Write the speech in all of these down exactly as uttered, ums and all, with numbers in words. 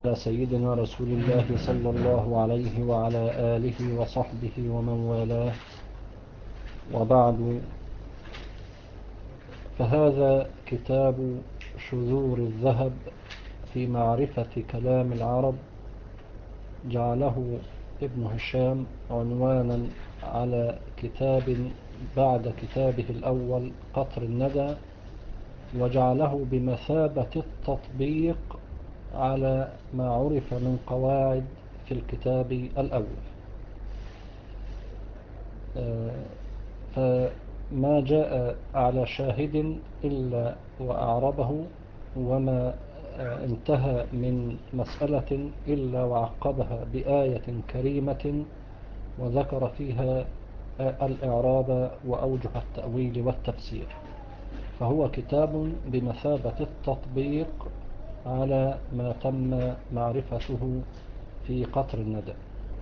على سيدنا رسول الله صلى الله عليه وعلى آله وصحبه ومن والاه، وبعد. فهذا كتاب شذور الذهب في معرفة كلام العرب، جعله ابن هشام عنوانا على كتاب بعد كتابه الأول قطر الندى، وجعله بمثابة التطبيق على ما عرف من قواعد في الكتاب الأول. فما جاء على شاهد إلا وأعربه، وما انتهى من مسألة إلا وعقبها بآية كريمة وذكر فيها الإعراب وأوجه التأويل والتفسير. فهو كتاب بمثابة التطبيق على ما تم معرفته في قطر الندى،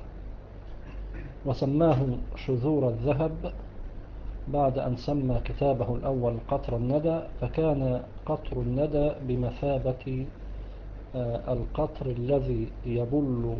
وسماه شذور الذهب بعد أن سمى كتابه الأول قطر الندى. فكان قطر الندى بمثابة القطر الذي يبل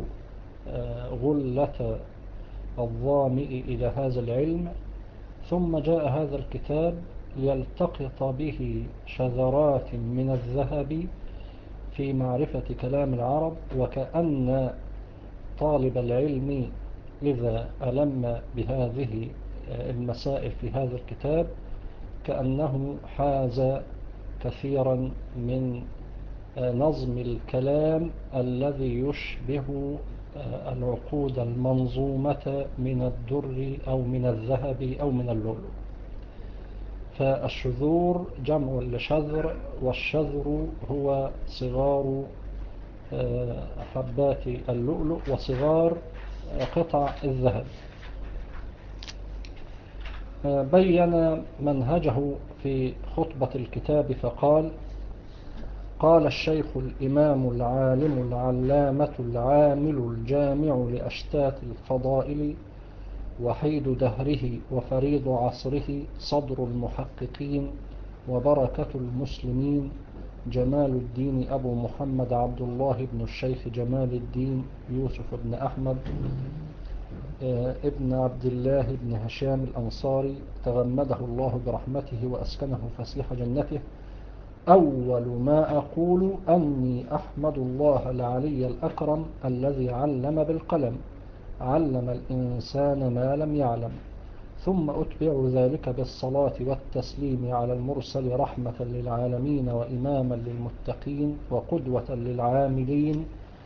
غلة الظامئ إلى هذا العلم، ثم جاء هذا الكتاب ليلتقط به شذرات من الذهب في معرفة كلام العرب. وكأن طالب العلم إذا ألم بهذه المسائل في هذا الكتاب كأنه حاز كثيرا من نظم الكلام الذي يشبه العقود المنظومة من الدر أو من الذهب أو من اللؤلؤ. فالشذور جمع لشذر، والشذر هو صغار حبات اللؤلؤ وصغار قطع الذهب. بين منهجه في خطبة الكتاب فقال: قال الشيخ الإمام العالم العلامة العامل الجامع لأشتات الفضائل، وحيد دهره وفريض عصره، صدر المحققين وبركة المسلمين، جمال الدين أبو محمد عبد الله بن الشيخ جمال الدين يوسف بن أحمد ابن عبد الله بن هشام الأنصاري، تغمده الله برحمته وأسكنه فسيح جنته. أول ما أقول أني أحمد الله العلي الأكرم الذي علم بالقلم، علم الإنسان ما لم يعلم، ثم أتبع ذلك بالصلاة والتسليم على المرسل رحمة للعالمين وإماما للمتقين وقدوة للعاملين،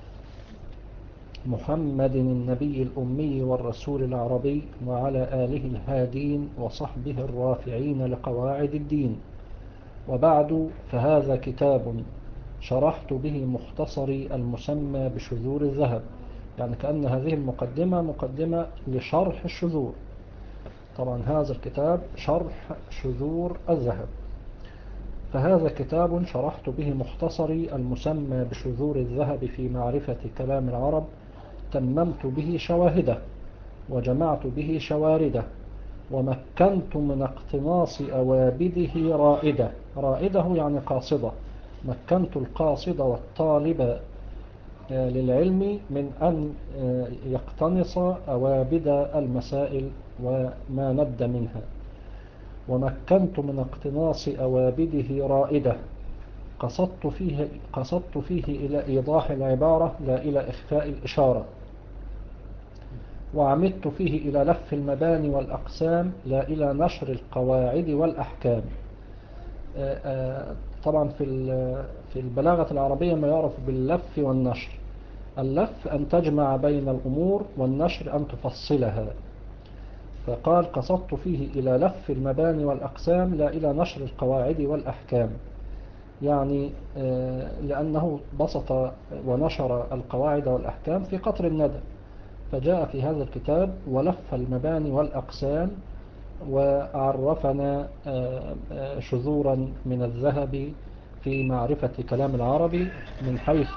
محمد النبي الأمي والرسول العربي، وعلى آله الهادين وصحبه الرافعين لقواعد الدين. وبعد، فهذا كتاب شرحت به مختصري المسمى بشذور الذهب، يعني كأن هذه المقدمة مقدمة لشرح الشذور. طبعا هذا الكتاب شرح شذور الذهب. فهذا كتاب شرحت به مختصري المسمى بشذور الذهب في معرفة كلام العرب، تممت به شواهده وجمعت به شوارده، ومكنت من اقتناص أوابده رائدة. رائده يعني قاصدة. مكنت القاصد والطالب للعلم من أن يقتنص أوابد المسائل وما ند منها. ومكنت من اقتناص أوابده رائدة، قصدت فيه, قصدت فيه إلى إيضاح العبارة لا إلى إخفاء الإشارة، وعمدت فيه إلى لف المباني والأقسام لا إلى نشر القواعد والأحكام. طبعا في في البلاغة العربية ما يعرف باللف والنشر. اللف أن تجمع بين الأمور، والنشر أن تفصلها. فقال: قصدت فيه إلى لف المباني والأقسام لا إلى نشر القواعد والأحكام، يعني لأنه بسط ونشر القواعد والأحكام في قطر الندى، فجاء في هذا الكتاب ولف المباني والأقسام، وعرفنا شذورا من الذهب في معرفة كلام العربي من حيث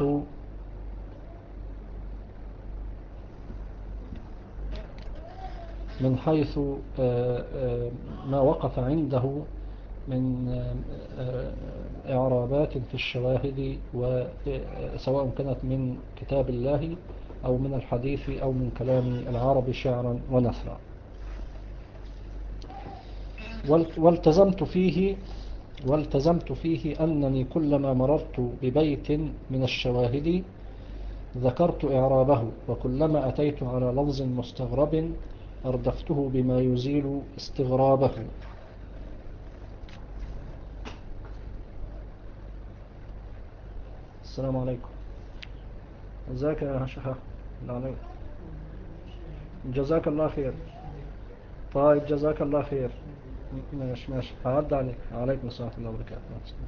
من حيث ما وقف عنده من إعرابات في الشواهد، وسواء كانت من كتاب الله أو من الحديث أو من كلام العرب شعرا ونثرا. والتزمت فيه والتزمت فيه أنني كلما مررت ببيت من الشواهد ذكرت إعرابه، وكلما أتيت على لفظ مستغرب أردفته بما يزيل استغرابه. السلام عليكم. ازيك يا شيخ؟ جزاك الله خير. طيب جزاك الله خير. ماشي ماشي، هعد عليك. عليكم السلام ورحمة الله وبركاته.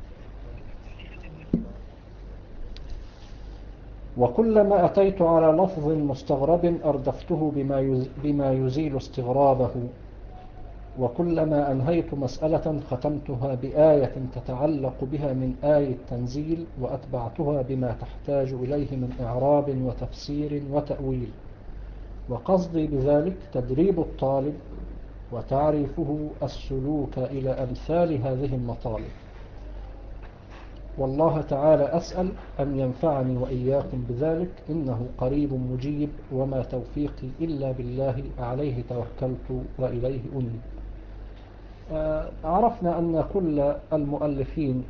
وكلما أتيت على لفظ مستغرب أردفته بما بما يزيل استغرابه، وكلما أنهيت مسألة ختمتها بآية تتعلق بها من آية تنزيل، وأتبعتها بما تحتاج إليه من إعراب وتفسير وتأويل. وقصدي بذلك تدريب الطالب وتعريفه السلوك إلى أمثال هذه المطالب. والله تعالى أسأل أن ينفعني وإياكم بذلك، إنه قريب مجيب، وما توفيقي إلا بالله، عليه توكلت وإليه أنيب. عرفنا أن كل المؤلفين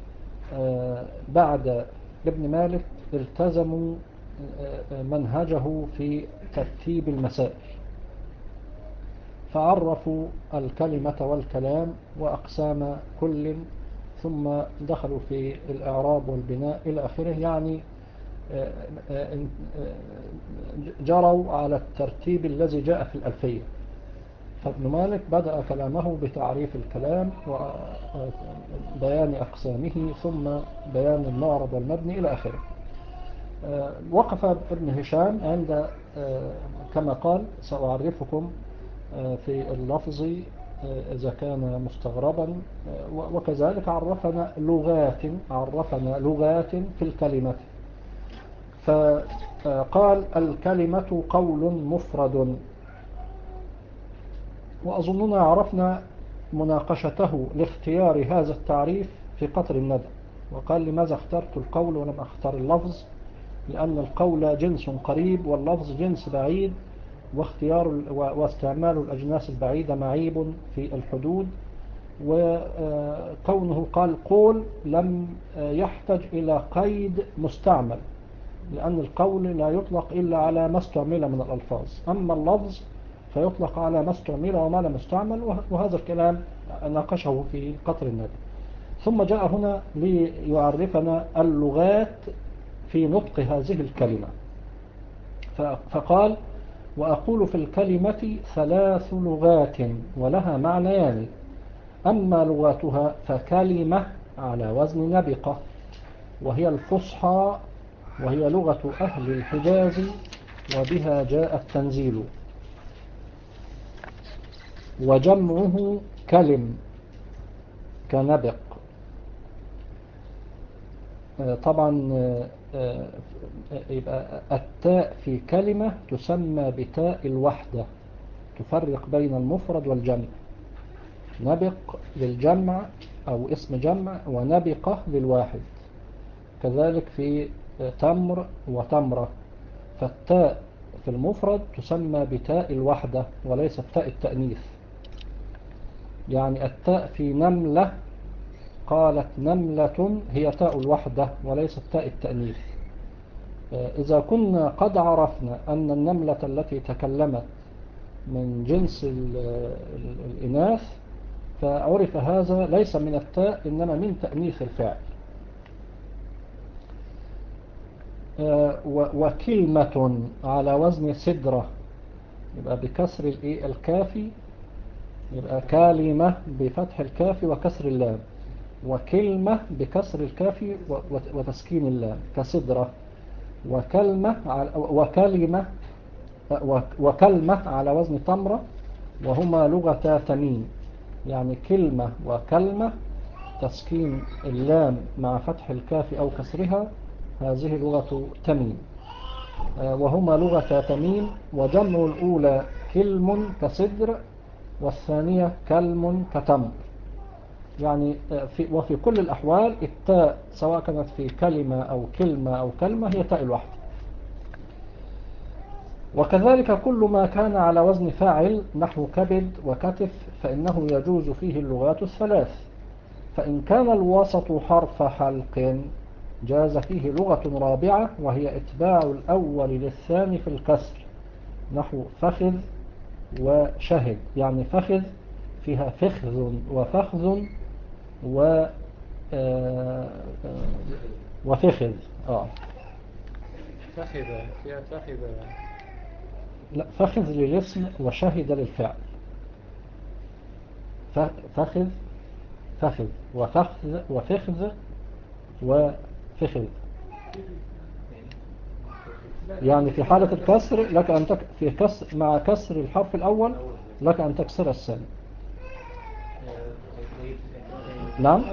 بعد ابن مالك التزموا منهجه في ترتيب المسائل، فعرفوا الكلمة والكلام وأقسام كل، ثم دخلوا في الإعراب والبناء إلى آخره. يعني جروا على الترتيب الذي جاء في الألفية. فابن مالك بدأ كلامه بتعريف الكلام وبيان أقسامه، ثم بيان المعرب والمبني إلى آخره. وقف ابن هشام عند كما قال: سأعرفكم في اللفظ إذا كان مستغربا، وكذلك عرفنا لغات عرفنا لغات في الكلمة. فقال: الكلمة قول مفرد. وأظننا عرفنا مناقشته لاختيار هذا التعريف في قطر الندى، وقال: لماذا اخترت القول ولم أختار اللفظ؟ لأن القول جنس قريب واللفظ جنس بعيد، واختيار واستعمال الأجناس البعيدة معيب في الحدود. وكونه قال قول لم يحتج إلى قيد مستعمل، لأن القول لا يطلق إلا على ما استعمل من الألفاظ، أما اللفظ فيطلق على ما استعمل وما لم يستعمل. وهذا الكلام ناقشه في قطر الندى. ثم جاء هنا ليعرفنا اللغات في نطق هذه الكلمة، فقال: وأقول في الكلمة ثلاث لغات ولها معنيان، أما لغاتها فكلمة على وزن نبقة، وهي الفصحى، وهي لغة أهل الحجاز، وبها جاء التنزيل. وجمعه كلم كنبق. طبعا يبقى التاء في كلمة تسمى بتاء الوحدة، تفرق بين المفرد والجمع. نبق للجمع أو اسم جمع، ونبقة للواحد. كذلك في تمر وتمرة، فالتاء في المفرد تسمى بتاء الوحدة وليس تاء التأنيث. يعني التاء في نملة قالت نملة هي تاء الوحدة وليست تاء التأنيث. إذا كنا قد عرفنا أن النملة التي تكلمت من جنس الإناث، فعرف هذا ليس من التاء إنما من تأنيث الفعل. وكلمة على وزن سدرة، يبقى بكسر الكاف، يبقى كلمة بفتح الكاف وكسر اللام، وكلمة بكسر الكاف وتسكين اللام كسدرة. وكلمة وكلمة وكلمة على وزن تمرة، وهما لغتا تميم. يعني كلمة وكلمة تسكين اللام مع فتح الكاف أو كسرها، هذه لغة تميم، وهما لغة تميم. وجمع الأولى كلم كصدر، والثانية كلم كتمر. يعني في وفي كل الأحوال التاء سواء كانت في كلمة أو كلمة أو كلمة هي تاء الوحدة. وكذلك كل ما كان على وزن فاعل نحو كبد وكتف فإنه يجوز فيه اللغات الثلاث. فإن كان الوسط حرف حلق جاز فيه لغة رابعة وهي إتباع الأول للثاني في الكسر نحو فخذ وشهد. يعني فخذ فيها فخذ وفخذ و آه، آه، وفخذ آه. فخذ فيها فخذ. لا، فخذ للاسم وشهد للفعل. فخذ فخذ وفخذ وفخذ وفخذ. يعني في حالة الكسر لك أن تك... في كسر مع كسر الحرف الأول لك أن تكسر الثاني. نعم.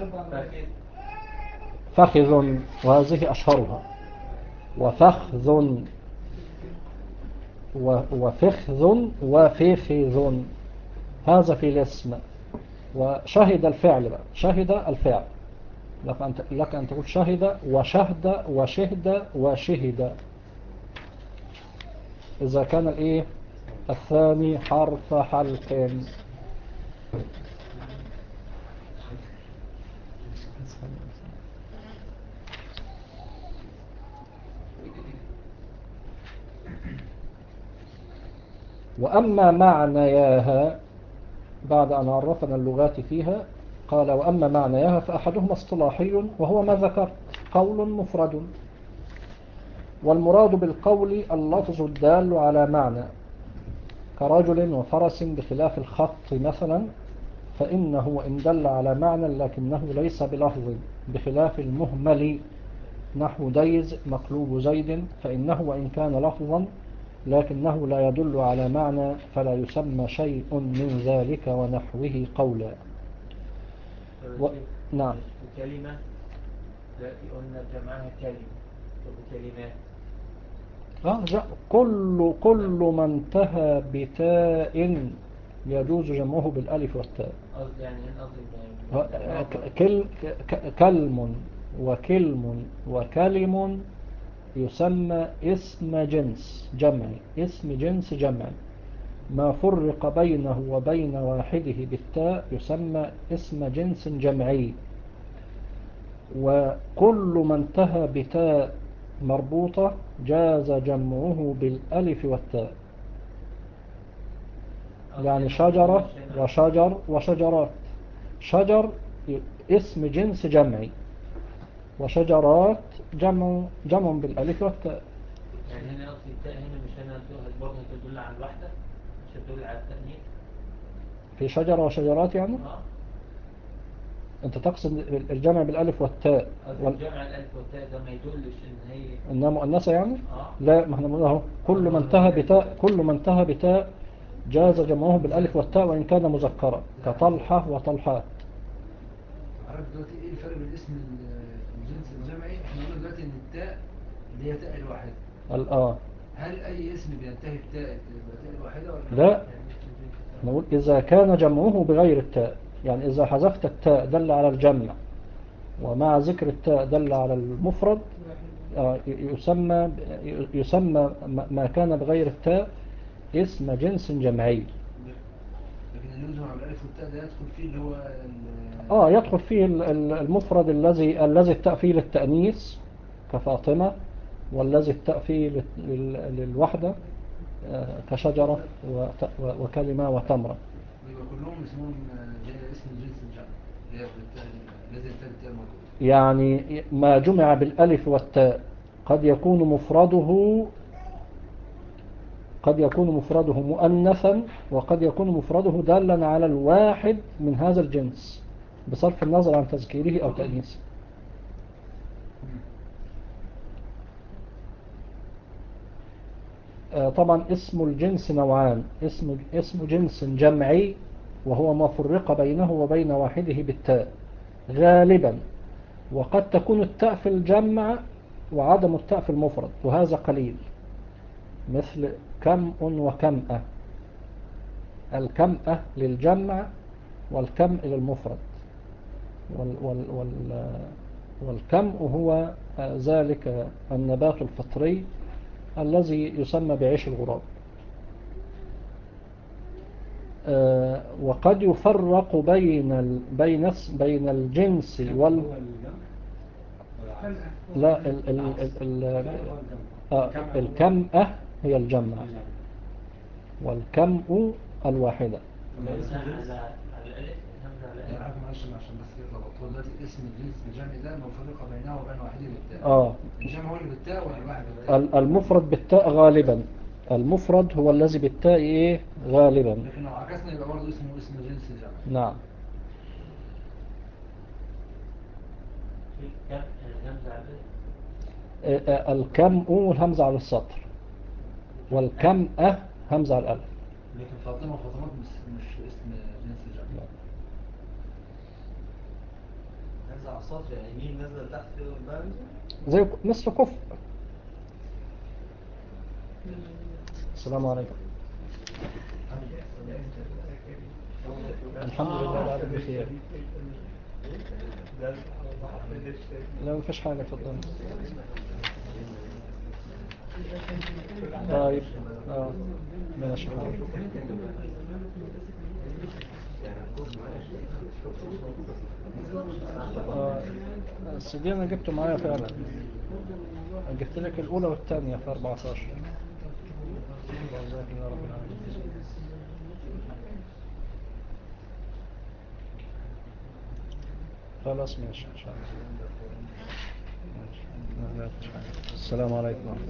فخذ وهذه أشهرها، وفخذ و... وفخذ وفخذ هذا في الاسم. وشهد الفعل بقى، شهد الفعل لك أن لك أن تقول شهد وشهد وشهد وشهد إذا كان الإيه الثاني حرف حلق. وأما معنياها بعد أن عرفنا اللغات فيها قال وأما معنياها فأحدهما اصطلاحي وهو ما ذكر قول مفرد. والمراد بالقول اللفظ الدال على معنى كرجل وفرس بخلاف الخط مثلا، فإنه إن دل على معنى لكنه ليس بلفظ، بخلاف المهمل نحو ديز مقلوب زيد، فإنه وإن كان لفظا لكنه لا يدل على معنى فلا يسمى شيء من ذلك ونحوه قولا. و... نعم. كلمة قلنا جمعها كلمة وكلمات. آه كل كل ما انتهى بتاء يجوز جمعه بالالف والتاء. قصدي يعني قصدي كل كلم وكلم وكلم يسمى اسم جنس جمعي، اسم جنس جمعي. ما فرق بينه وبين واحده بالتاء يسمى اسم جنس جمعي. وكل ما انتهى بتاء مربوطة جاز جمعه بالألف والتاء. يعني شجرة وشجر وشجرات. شجر اسم جنس جمعي، وشجرات جمع جمع بالألف والتاء. يعني هنا أصل التاء هنا مش هنا برضه تدل على الوحدة، مش تدل على التأنيث في شجرة وشجرات يعني آه. أنت تقصد الجمع بالألف والتاء وال... الجمع الألف والتاء ده ما يدلش إن هي إنها مؤنثة يعني آه. لا، ما احنا بنقول كل ما انتهى بتاء كل ما انتهى بتاء جاز جمعه بالألف والتاء وإن كان مذكرا كطلحة وطلحات. عرفت دلوقتي ايه الفرق بين اسم الجنس الجمعي؟ احنا قلنا دلوقتي ان التاء اللي هي تاء الواحدة. الآن هل اي اسم بينتهي بتاء يبقى تاء الواحدة ولا لا؟ نقول إذا كان جمعه بغير التاء، يعني إذا حذفت التاء دل على الجمع ومع ذكر التاء دل على المفرد يسمى يسمى ما كان بغير التاء اسم جنس جمعي. لكن اللي يجمع بالالف والتاء ده يدخل فيه اللي هو اه يدخل فيه المفرد الذي الذي التاء فيه للتأنيث كفاطمة، والذي التاء فيه للوحدة كشجرة وكلمة وتمرة. يبقى كلهم اسمهم اسم جنس الجمع اللي هي الذي ينتهي بالتاء المربوطة. يعني ما جمع بالالف والتاء قد يكون مفرده قد يكون مفرده مؤنثا وقد يكون مفرده دالا على الواحد من هذا الجنس بصرف النظر عن تذكيره أو تأنيثه. طبعا اسم الجنس نوعان، اسم اسم جنس جمعي وهو ما فرق بينه وبين واحده بالتاء غالبا، وقد تكون التاء في الجمع وعدم التاء في المفرد وهذا قليل، مثل كمء وكمأة. الكمأة للجمع والكمء للمفرد. وال وال وال والكمء هو ذلك النبات الفطري الذي يسمى بعيش الغراب. وقد يفرق بين ال بين بين الجنس وال لا ال ال ال ال الكمأة هي الجمع والكمء الواحدة. انا عارف معلش عشان بس كده ظبطوه دلوقتي اسم الجنس الجمعي ده مفرقه بينه وبين واحده بالتاء. اه الجمع هو اللي بالتاء ولا الواحد بالتاء؟ المفرد بالتاء غالبا، المفرد هو الذي بالتاء ايه غالبا. لكن لو عكسنا يبقى برضه اسمه اسم جنس الجمع. نعم. الكمء همزة على السطر والكمأة همزة على الألف. لكن فاطمة وفاطمات مش مش اسم جنس الجمع. نزل على السطر يعني مين نزل تحت كده والباقي زي مثل كفء. السلام عليكم. الحمد لله لا أدري بخير. لا مفيش حاجة تفضل. طيب اه ماشي حاضر. آه السي انا جبته معايا فعلا، جبت لك الاولى والثانيه في أربعتاشر. جزاك الله رب العالمين. خلاص ماشي ان شاء الله. ماشي. السلام عليكم ورحمة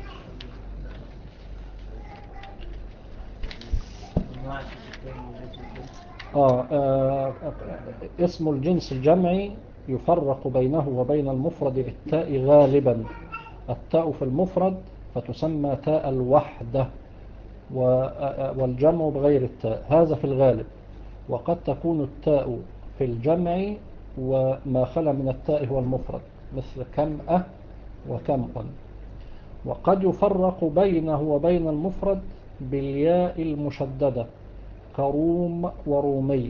الله. آه, آه اسم الجنس الجمعي يفرق بينه وبين المفرد بالتاء غالبا. التاء في المفرد فتسمى تاء الوحدة، والجمع بغير التاء، هذا في الغالب. وقد تكون التاء في الجمع وما خلا من التاء هو المفرد، مثل كمأة وكمء. وقد يفرق بينه وبين المفرد بالياء المشددة كروم ورومي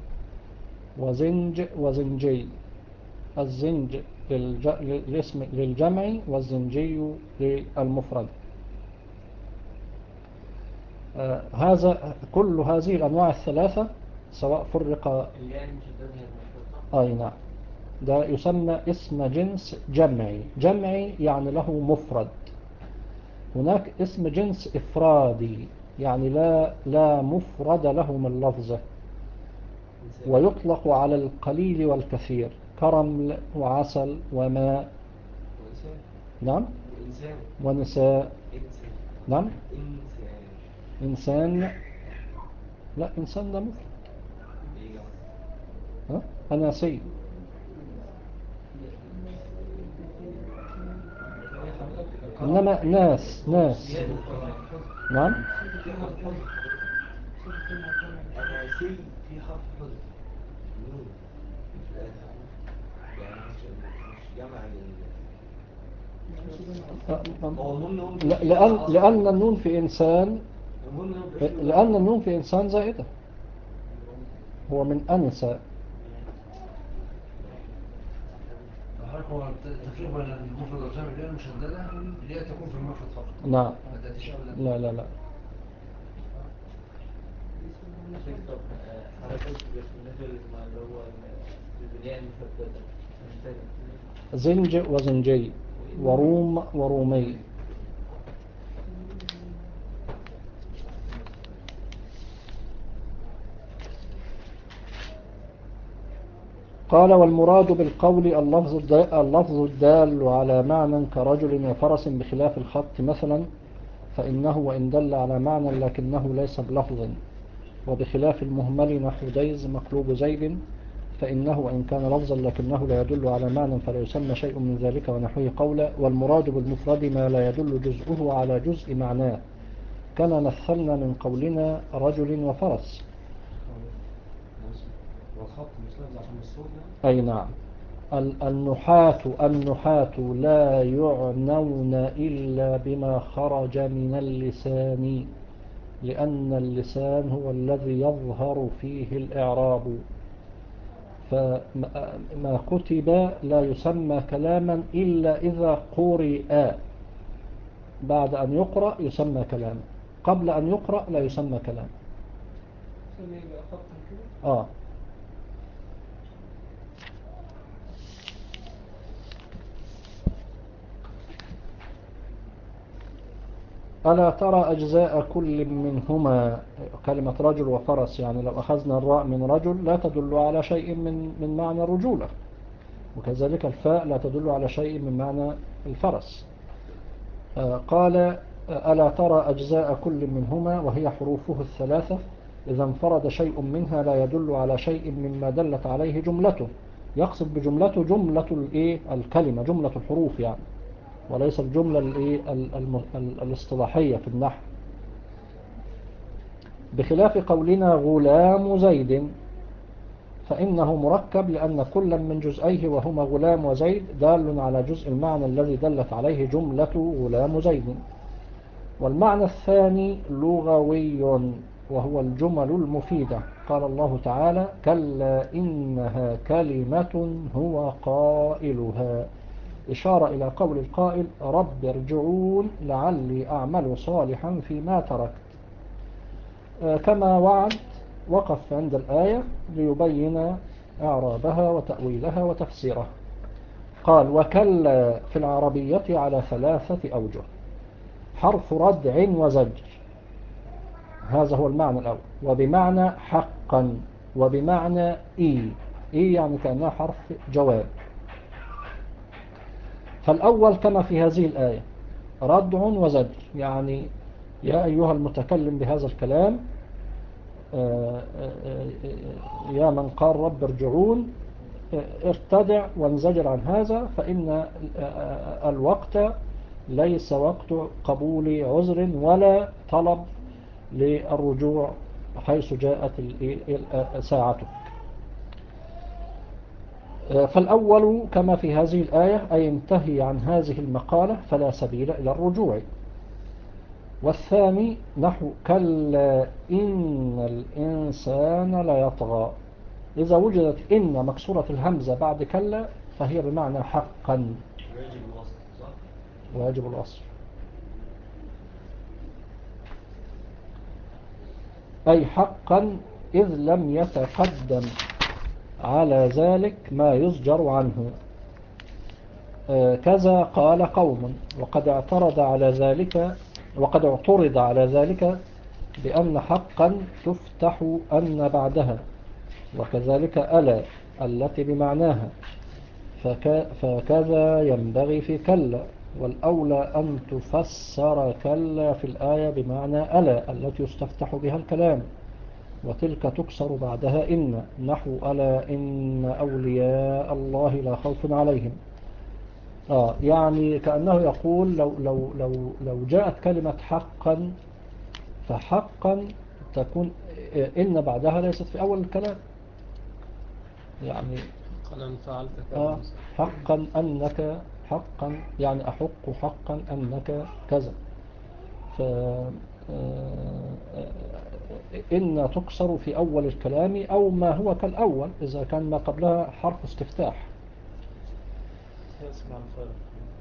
وزنج وزنجي. الزنج للاسم للجمع والزنجي للمفرد. آه هذا كل هذه الأنواع الثلاثة سواء فرق الياء المشددة هي المفرد. أي نعم، ده يسمى اسم جنس جمعي. جمعي يعني له مفرد. هناك اسم جنس إفرادي يعني لا لا مفرد له من لفظه، ويطلق على القليل والكثير كرمل وعسل وماء. نعم. ونساء. نعم. إنسان. لا إنسان ده مفرد. ها أناسي. إنما ناس ناس. نعم. أناسي في حرف حذف نون في الآخر، يعني مش مش جمع ل... لأن لأن النون في إنسان، لأن النون في إنسان زائدة، هو من أنسى. هو التفريق بين المفرد والجمع الياء المشددة الياء تكون في المفرد فقط. نعم. ما تأتيش أبدا. لا لا لا. زنج وزنجي وروم ورومي. قال والمراد بالقول اللفظ اللفظ الدال على معنى كرجل وفرس بخلاف الخط مثلا، فإنه وإن دل على معنى لكنه ليس بلفظ، وبخلاف المهمل نحو ديز مقلوب زيد، فإنه وإن كان لفظا لكنه لا يدل على معنى فلا يسمى شيء من ذلك ونحوه قولا. والمراد بالمفرد ما لا يدل جزءه على جزء معناه، كما مثلنا من قولنا رجل وفرس. والخط مش لفظ عشان الصوت يعني؟ أي نعم. النحاة النحاة لا يعنون إلا بما خرج من اللسان، لأن اللسان هو الذي يظهر فيه الإعراب، فما كتب لا يسمى كلاما إلا إذا قرئ. بعد أن يقرأ يسمى كلاما، قبل أن يقرأ لا يسمى كلاما. آه ألا ترى أجزاء كل منهما، كلمة رجل وفرس، يعني لو أخذنا الراء من رجل لا تدل على شيء من من معنى الرجولة، وكذلك الفاء لا تدل على شيء من معنى الفرس. آه قال ألا ترى أجزاء كل منهما وهي حروفه الثلاثة، إذا انفرد شيء منها لا يدل على شيء مما دلت عليه جملته. يقصد بجملته جملة الإيه الكلمة، جملة الحروف يعني، وليس الجملة الإيه الاصطلاحية في النحو، بخلاف قولنا غلام زيد فإنه مركب، لأن كل من جزئيه وهما غلام وزيد دال على جزء المعنى الذي دلت عليه جملة غلام زيد. والمعنى الثاني لغوي وهو الجمل المفيدة. قال الله تعالى كلا إنها كلمة هو قائلها، إشارة إلى قول القائل رب ارجعون لعلي أعمل صالحا فيما تركت. كما وعد وقف عند الآية ليبين إعرابها وتأويلها وتفسيرها. قال وكلا في العربية على ثلاثة أوجه: حرف ردع وزجر، هذا هو المعنى الأول، وبمعنى حقا، وبمعنى إي، إي يعني كأنها حرف جواب. فالأول كما في هذه الآية ردع وزجر، يعني يا أيها المتكلم بهذا الكلام، يا من قال رب ارجعون، ارتدع وانزجر عن هذا، فإن الوقت ليس وقت قبول عذر ولا طلب للرجوع حيث جاءت ساعته. فالأول كما في هذه الآية أي انتهي عن هذه المقالة فلا سبيل إلى الرجوع. والثاني نحو كلا إن الإنسان ليطغى، إذا وجدت إن مكسورة الهمزة بعد كلا فهي بمعنى حقا، واجب الوصل صح؟ واجب الوصل، أي حقا إذ لم يتقدم على ذلك ما يزجر عنه. آه كذا قال قوم، وقد اعترض على ذلك وقد اعترض على ذلك بأن حقا تفتح أن بعدها، وكذلك ألا التي بمعناها، فك فكذا ينبغي في كلا. والأولى أن تفسر كلا في الآية بمعنى ألا التي يستفتح بها الكلام، وتلك تكسر بعدها إن، نحو ألا إن أولياء الله لا خوف عليهم. آه يعني كأنه يقول لو, لو, لو, لو جاءت كلمة حقا فحقا تكون إن بعدها ليست في أول الكلام، يعني قال فعلت كذا آه حقا أنك، حقا يعني أحق حقا أنك كذا. ف إن تكسر في أول الكلام أو ما هو كالأول إذا كان ما قبلها حرف استفتاح. اسمع الفرق،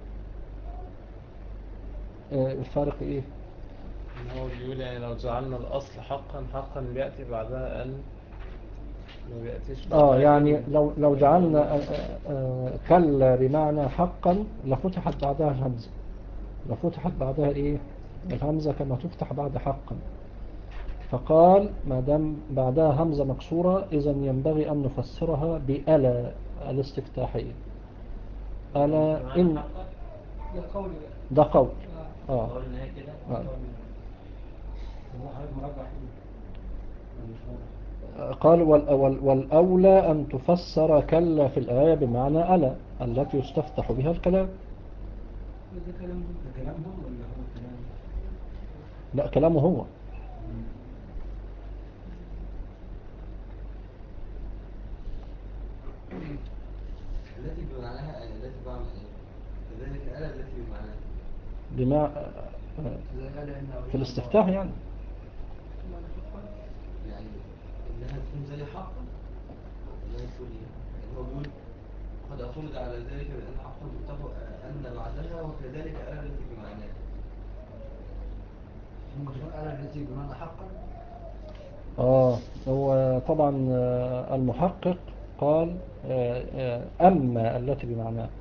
الفارق إيه؟ إن هو بيقول يعني لو جعلنا الأصل حقا، حقا بيأتي بعدها أن، ما بيأتيش بعدها آه يعني إن. لو لو جعلنا آه آه كلا بمعنى حقا لفتحت بعدها الهمزة، لفتحت بعدها إيه الهمزة كما تفتح بعد حقا. فقال ما دام بعدها همزة مكسورة إذا ينبغي أن نفسرها بألا الاستفتاحية. ألا إن ده قولي ده قول اه آه. قلنا هي كده. آه. هو حضرتك مرجح ايه؟ ولا مش مرجح؟ قال وال- والأولى أن تفسر كلا في الآية بمعنى ألا التي يستفتح بها الكلام. ده كلامهم ده كلامهم ولا هو كلام؟ لا كلامه هو. التي بمعناها التي بمعنى كذلك ألا التي بمعناها بما زي قال إن أولياء في الاستفتاح يعني يعني إنها تكون زي حقا، إنها يقول إيه؟ يعني هو بيقول قد اعترض على ذلك بأن حقا تتفق أن بعدها وكذلك أنا التي بمعناه. ممكن تكون آلة التي بمعنى حقا. آه هو طبعا آه، المحقق قال آه، آه، أما التي بمعناه،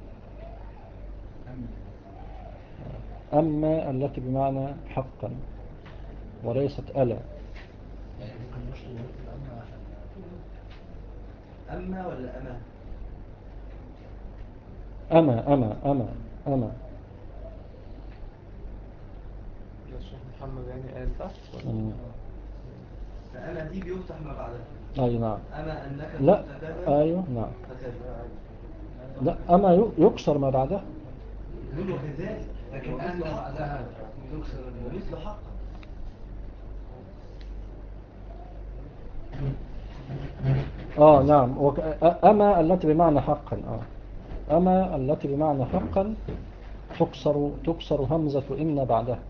أما التي بمعنى حقا وليست ألا. يعني ممكن نشطب ونكتب أما عشان أما ولا أما؟ أما أما أما أما ده الشيخ محمد يعني قال صح ولا؟ مم. فأما دي بيفتح ما بعدها. أي نعم. أما أنك لا قلت كذا أيوه نعم. فكذا. لا أما ي- يكسر ما بعدها. يقول وكذلك لكن ومثل أن حقا. بعدها يكسر ال- ومثل حقا. آه نعم وك... أ- أما التي بمعنى حقا آه أما التي بمعنى حقا تكسر تكسر همزة إن بعدها.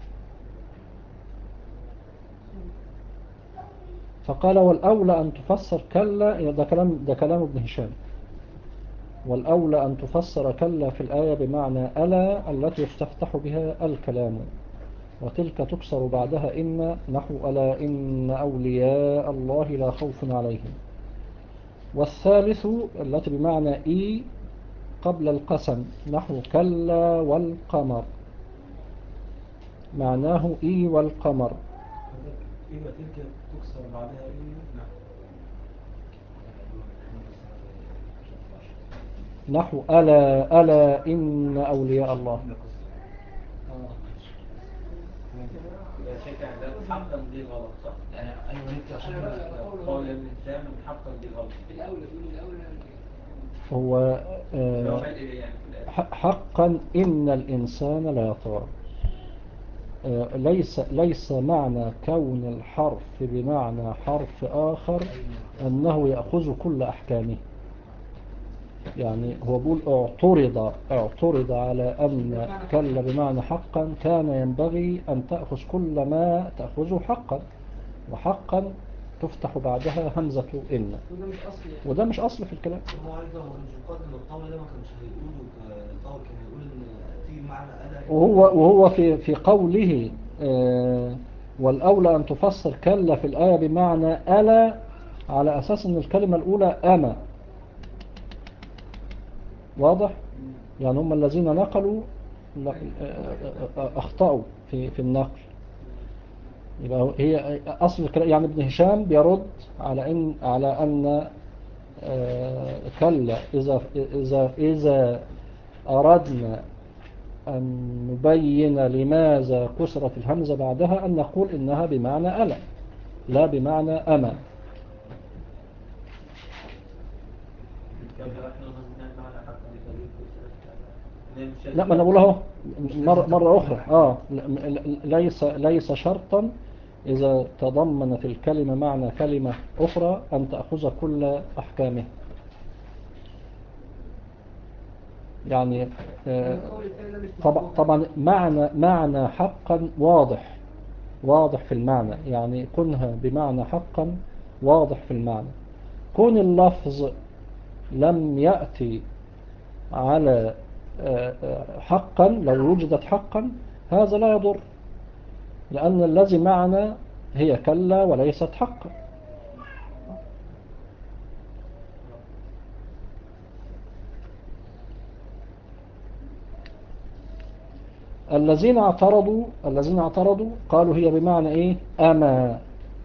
فقال والأولى أن تفسر كلا، ده كلام ده كلام ابن هشام. والأولى أن تفسر كلا في الآية بمعنى ألا التي يستفتح بها الكلام، وتلك تكسر بعدها إن، نحو ألا إن أولياء الله لا خوف عليهم. والثالث التي بمعنى إي قبل القسم، نحو كلا والقمر، معناه إي والقمر. يبقى تلك تكسر بعدها إيه؟ نعم. نحو ألا ألا إن أولياء الله. يبقى شكل ده حقا دي غلط صح؟ يعني أيوة نكتب عشان قول الإنسان حقا دي غلط. الأولى بيقول الأولى هو اللي هو آه، مال إيه يعني في الآخر؟ ح- حقا إن الإنسان لا يطغى. آه، ليس ليس معنى كون الحرف بمعنى حرف آخر أنه يأخذ كل أحكامه. يعني هو بيقول اعترض اعترض على أن كلا بمعنى حقا كان ينبغي أن تأخذ كل ما تأخذه حقا، وحقا تفتح بعدها همزة إن، وده مش أصلي يعني. وده مش أصل في الكلام. هو أيضا هو مش يقدم القول ده ما كانش هيقوله كقول، كان هيقول إن في معنى ألا إن وهو وهو في في قوله آه، والأولى أن تفسر كلا في الآية بمعنى ألا، على أساس أن الكلمة الأولى أما. واضح؟ يعني هم الذين نقلوا لا- آه، آه، أخطأوا في في النقل. يبقى هي أصل الكلام، يعني ابن هشام بيرد على إن على أن آه، كلا إذا إذا إذا أردنا أن نبين لماذا كسرت الهمزة بعدها أن نقول إنها بمعنى ألا لا بمعنى أما. كان لو احنا قلنا معنى حقا دي فدي كسرت. لا ما أنا بقول أهو مرة, مرة أخرى آه ليس ليس شرطا إذا تضمنت الكلمة معنى كلمة أخرى أن تأخذ كل أحكامه. يعني آه، طبعا طبعا معنى معنى حقا واضح واضح في المعنى، يعني كونها بمعنى حقا واضح في المعنى. كون اللفظ لم يأتي على آه، آه، حقا، لو وجدت حقا هذا لا يضر، لأن الذي معنا هي كلا وليست حقا. الذين اعترضوا الذين اعترضوا قالوا هي بمعنى ايه أما.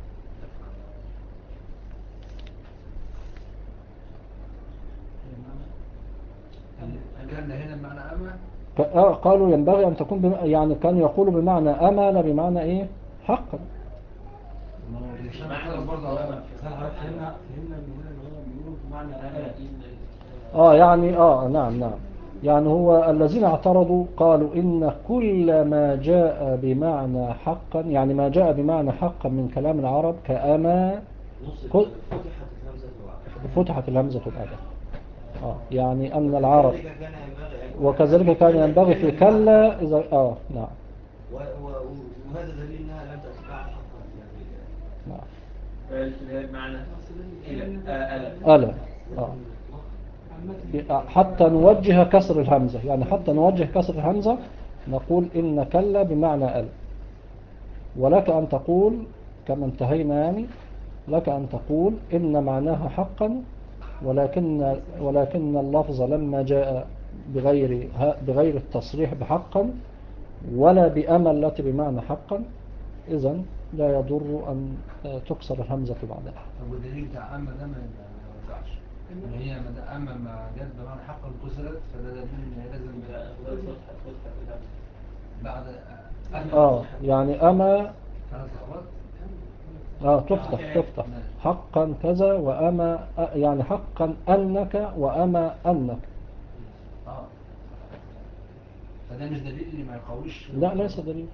كان هنا بمعنى أما. ف- آه، قالوا ينبغي أن تكون بم... يعني كانوا يقولوا بمعنى أما لا بمعنى ايه حقا. عشان اعترض برضه على أما. فهمنا فهمنا من هنا إن هو بيقولوا بمعنى ألا ألا. إن الإنسان اه يعني اه نعم نعم يعني هو الذين اعترضوا قالوا إن كل ما جاء بمعنى حقا، يعني ما جاء بمعنى حقا من كلام العرب كأما نص كل- فتحت الهمزة بعد. فتحت الهمزة بعدها. آه يعني أن العرب وكذلك كان ينبغي أن- وكذلك كان ينبغي في كلا إذا آه نعم و- و- وهذا دليل انها لم تأتي بعد حقا في هذه الآية. نعم اللي هي بمعنى إلى آه، ألا ألا آه. حتى نوجه كسر الهمزة، يعني حتى نوجه كسر الهمزة نقول إن كلا بمعنى ال. ولك أن تقول كما انتهينا، يعني لك أن تقول إن معناها حقا، ولكن ولكن اللفظ لما جاء بغير بغير التصريح بحقا ولا بأمل التي بمعنى حقا، إذن لا يضر أن تكسر الهمزة بعدها. طب والدليل بتاع أما ده ما ينفعش، إن هي ما ده أما ما جت بمعنى حقا كسرت، فده دليل إن هي لازم بعد آه يعني أما ثلاث خطوات. آه تفتح تفتح حقا كذا، وأما يعني حقا أنك وأما أنك. اه فده مش دليل اللي ما يقويش. لا ليس دليل.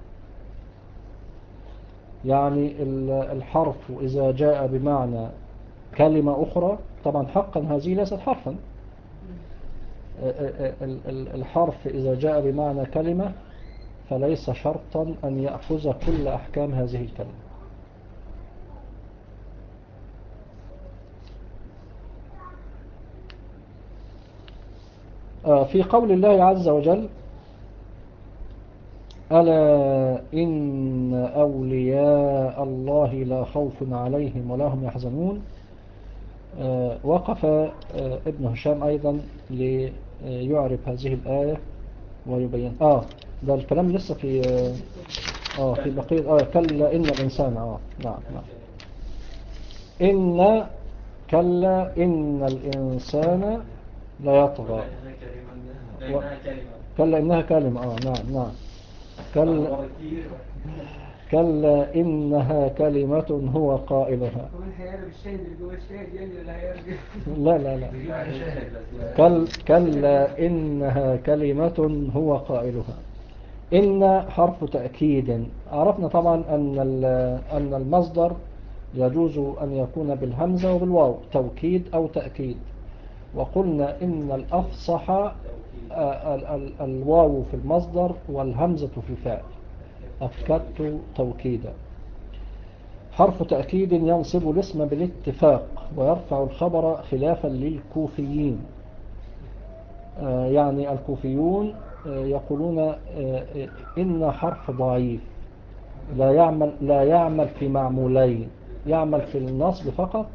يعني الحرف إذا جاء بمعنى كلمة أخرى، طبعا حقا هذه ليست حرفا. الحرف إذا جاء بمعنى كلمة فليس شرطا أن يأخذ كل أحكام هذه الكلمة. في قول الله عز وجل: ألا إن أولياء الله لا خوف عليهم ولا هم يحزنون، وقف ابن هشام أيضا ليعرف هذه الآية ويبين. آه ده الكلام لسه في آه في بقية آه كلا إن الإنسان آه نعم نعم إن كلا إن الإنسان لا يطغى. و... كلا إنها كلمة آه نعم نعم كلا كلا إنها كلمة هو قائلها. لا لا لا كل كلا إنها كلمة هو قائلها. إن حرف تأكيد. عرفنا طبعا أن أن المصدر يجوز أن يكون بالهمزة وبالواو، توكيد أو تأكيد. وقلنا إن الأفصح الواو في المصدر والهمزة في الفعل. أكدت توكيدا. حرف تأكيد ينصب الاسم بالاتفاق ويرفع الخبر خلافا للكوفيين. آه يعني الكوفيون آه يقولون آه إن حرف ضعيف لا يعمل لا يعمل في معمولين، يعمل في النصب فقط،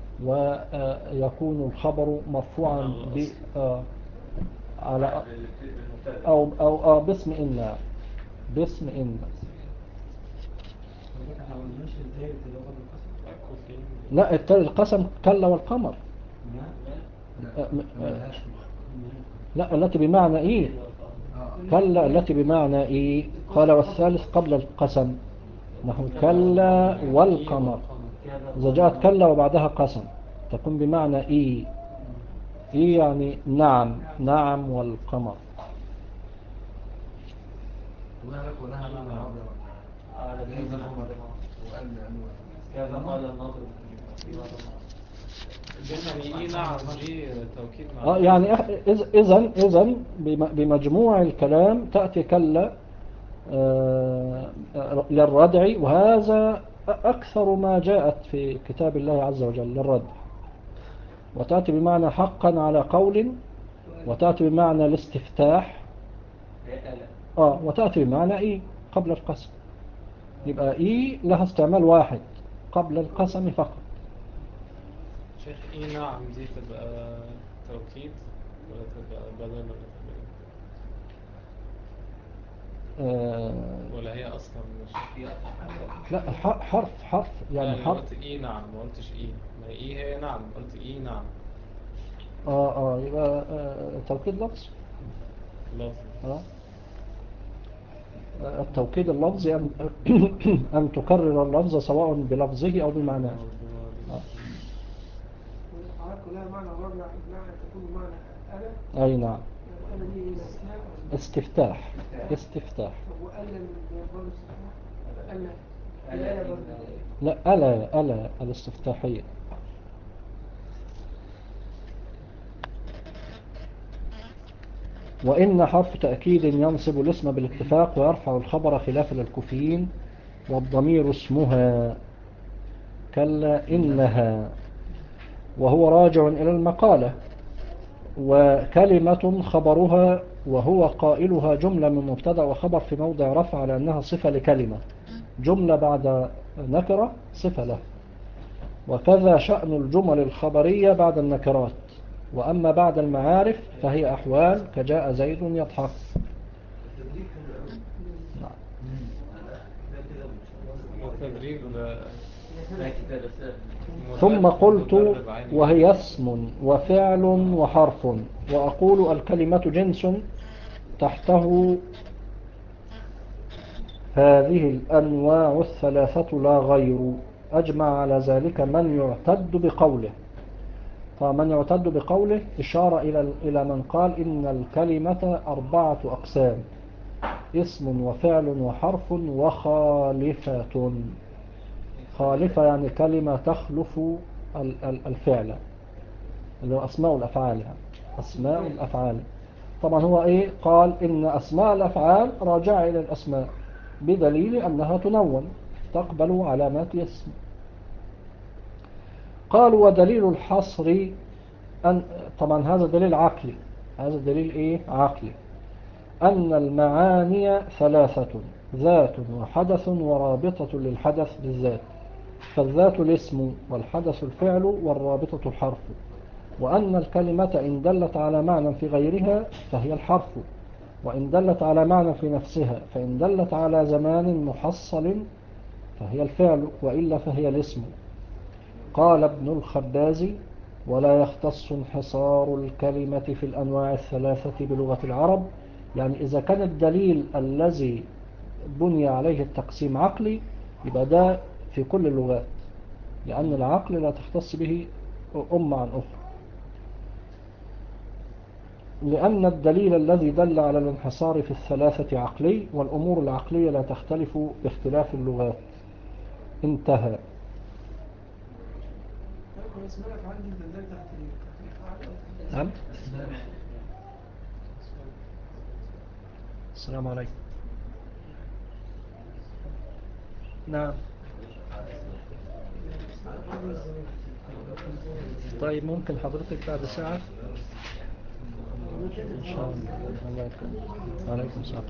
ويكون الخبر مرفوعا ب على أو أو أو باسم إن باسم إن. لا القسم كلا والقمر. لا التي بمعنى إيه. كلا التي بمعنى إيه. قال والثالث قبل القسم نحو كلا والقمر. إذا جاءت كلا وبعدها قسم تكون بمعنى إيه. إيه يعني نعم نعم والقمر. آه يعني إذن إذن بمجموع الكلام تأتي كلا آه للردع، وهذا أكثر ما جاءت في كتاب الله عز وجل للردع. وتأتي بمعنى حقا على قول، وتأتي بمعنى الاستفتاح، آه وتأتي بمعنى إيه قبل القسم. يبقى إيه لها استعمال واحد قبل القسم فقط. شيخ إيه نعم دي تبقى توكيد ولا تبقى بدل ولا تبقى آه ولا هي أصلا مش لا حرف حرف يعني لا حرف. قلت إيه نعم ما قلتش إيه، ما إيه هي نعم قلت إيه نعم. آه آه يبقى آه توكيد لفظ. لفظ آه التوكيد اللفظي أن, أن تكرر اللفظ سواء بلفظه أو بمعناه. آه. كلها معنى الرابع بمعنى تكون معنى ألا. أي نعم. ألا دي استثناء استفتاح استفتاح. طب وألا من برضه استثناء. ألا ألا برضه. لا ألا ألا الاستفتاحية. وإن حرف تأكيد ينصب الاسم بالاتفاق ويرفع الخبر خلاف للكوفيين، والضمير اسمها كلا إنها وهو راجع إلى المقالة. وكلمة خبرها وهو قائلها جملة من مبتدأ وخبر في موضع رفع على أنها صفة لكلمة، جملة بعد نكرة صفة له. وكذا شأن الجمل الخبرية بعد النكرات. وأما بعد المعارف فهي أحوال كجاء زيد يضحك. التدريب حلو قوي. نعم. انا كفايه كده ان شاء الله. التدريب ثم قلت مدرب عيني. وهي اسم وفعل وحرف. وأقول الكلمة جنس تحته هذه الأنواع الثلاثة لا غير. أجمع على ذلك من يعتد بقوله. فمن يعتد بقوله إشارة إلى إلى من قال إن الكلمة أربعة أقسام: اسم وفعل وحرف وخالفة. خالفة يعني كلمة تخلف الفعل، اللي هو أسماء الأفعال يعني. أسماء الأفعال طبعا هو إيه؟ قال إن أسماء الأفعال راجعة إلى الأسماء بدليل أنها تنون تقبل علامات اسم. قالوا ودليل الحصر أن طبعا هذا دليل عقلي. هذا دليل إيه؟ عقلي. أن المعاني ثلاثة: ذات وحدث ورابطة للحدث بالذات. فالذات الاسم والحدث الفعل والرابطة الحرف. وأن الكلمة إن دلت على معنى في غيرها فهي الحرف، وإن دلت على معنى في نفسها، فإن دلت على زمان محصل فهي الفعل، وإلا فهي الاسم. قال ابن الخباز: ولا يختص انحصار الكلمة في الأنواع الثلاثة بلغة العرب. يعني إذا كان الدليل الذي بني عليه التقسيم عقلي يبقى ده في كل اللغات، لأن العقل لا تختص به أمة عن أخرى. لأن الدليل الذي دل على الانحصار في الثلاثة عقلي، والأمور العقلية لا تختلف باختلاف اللغات. انتهى. نعم. السلام عليكم. نعم. طيب ممكن حضرتك بعد ساعة إن شاء الله. الله يكرمك. عليكم السلام.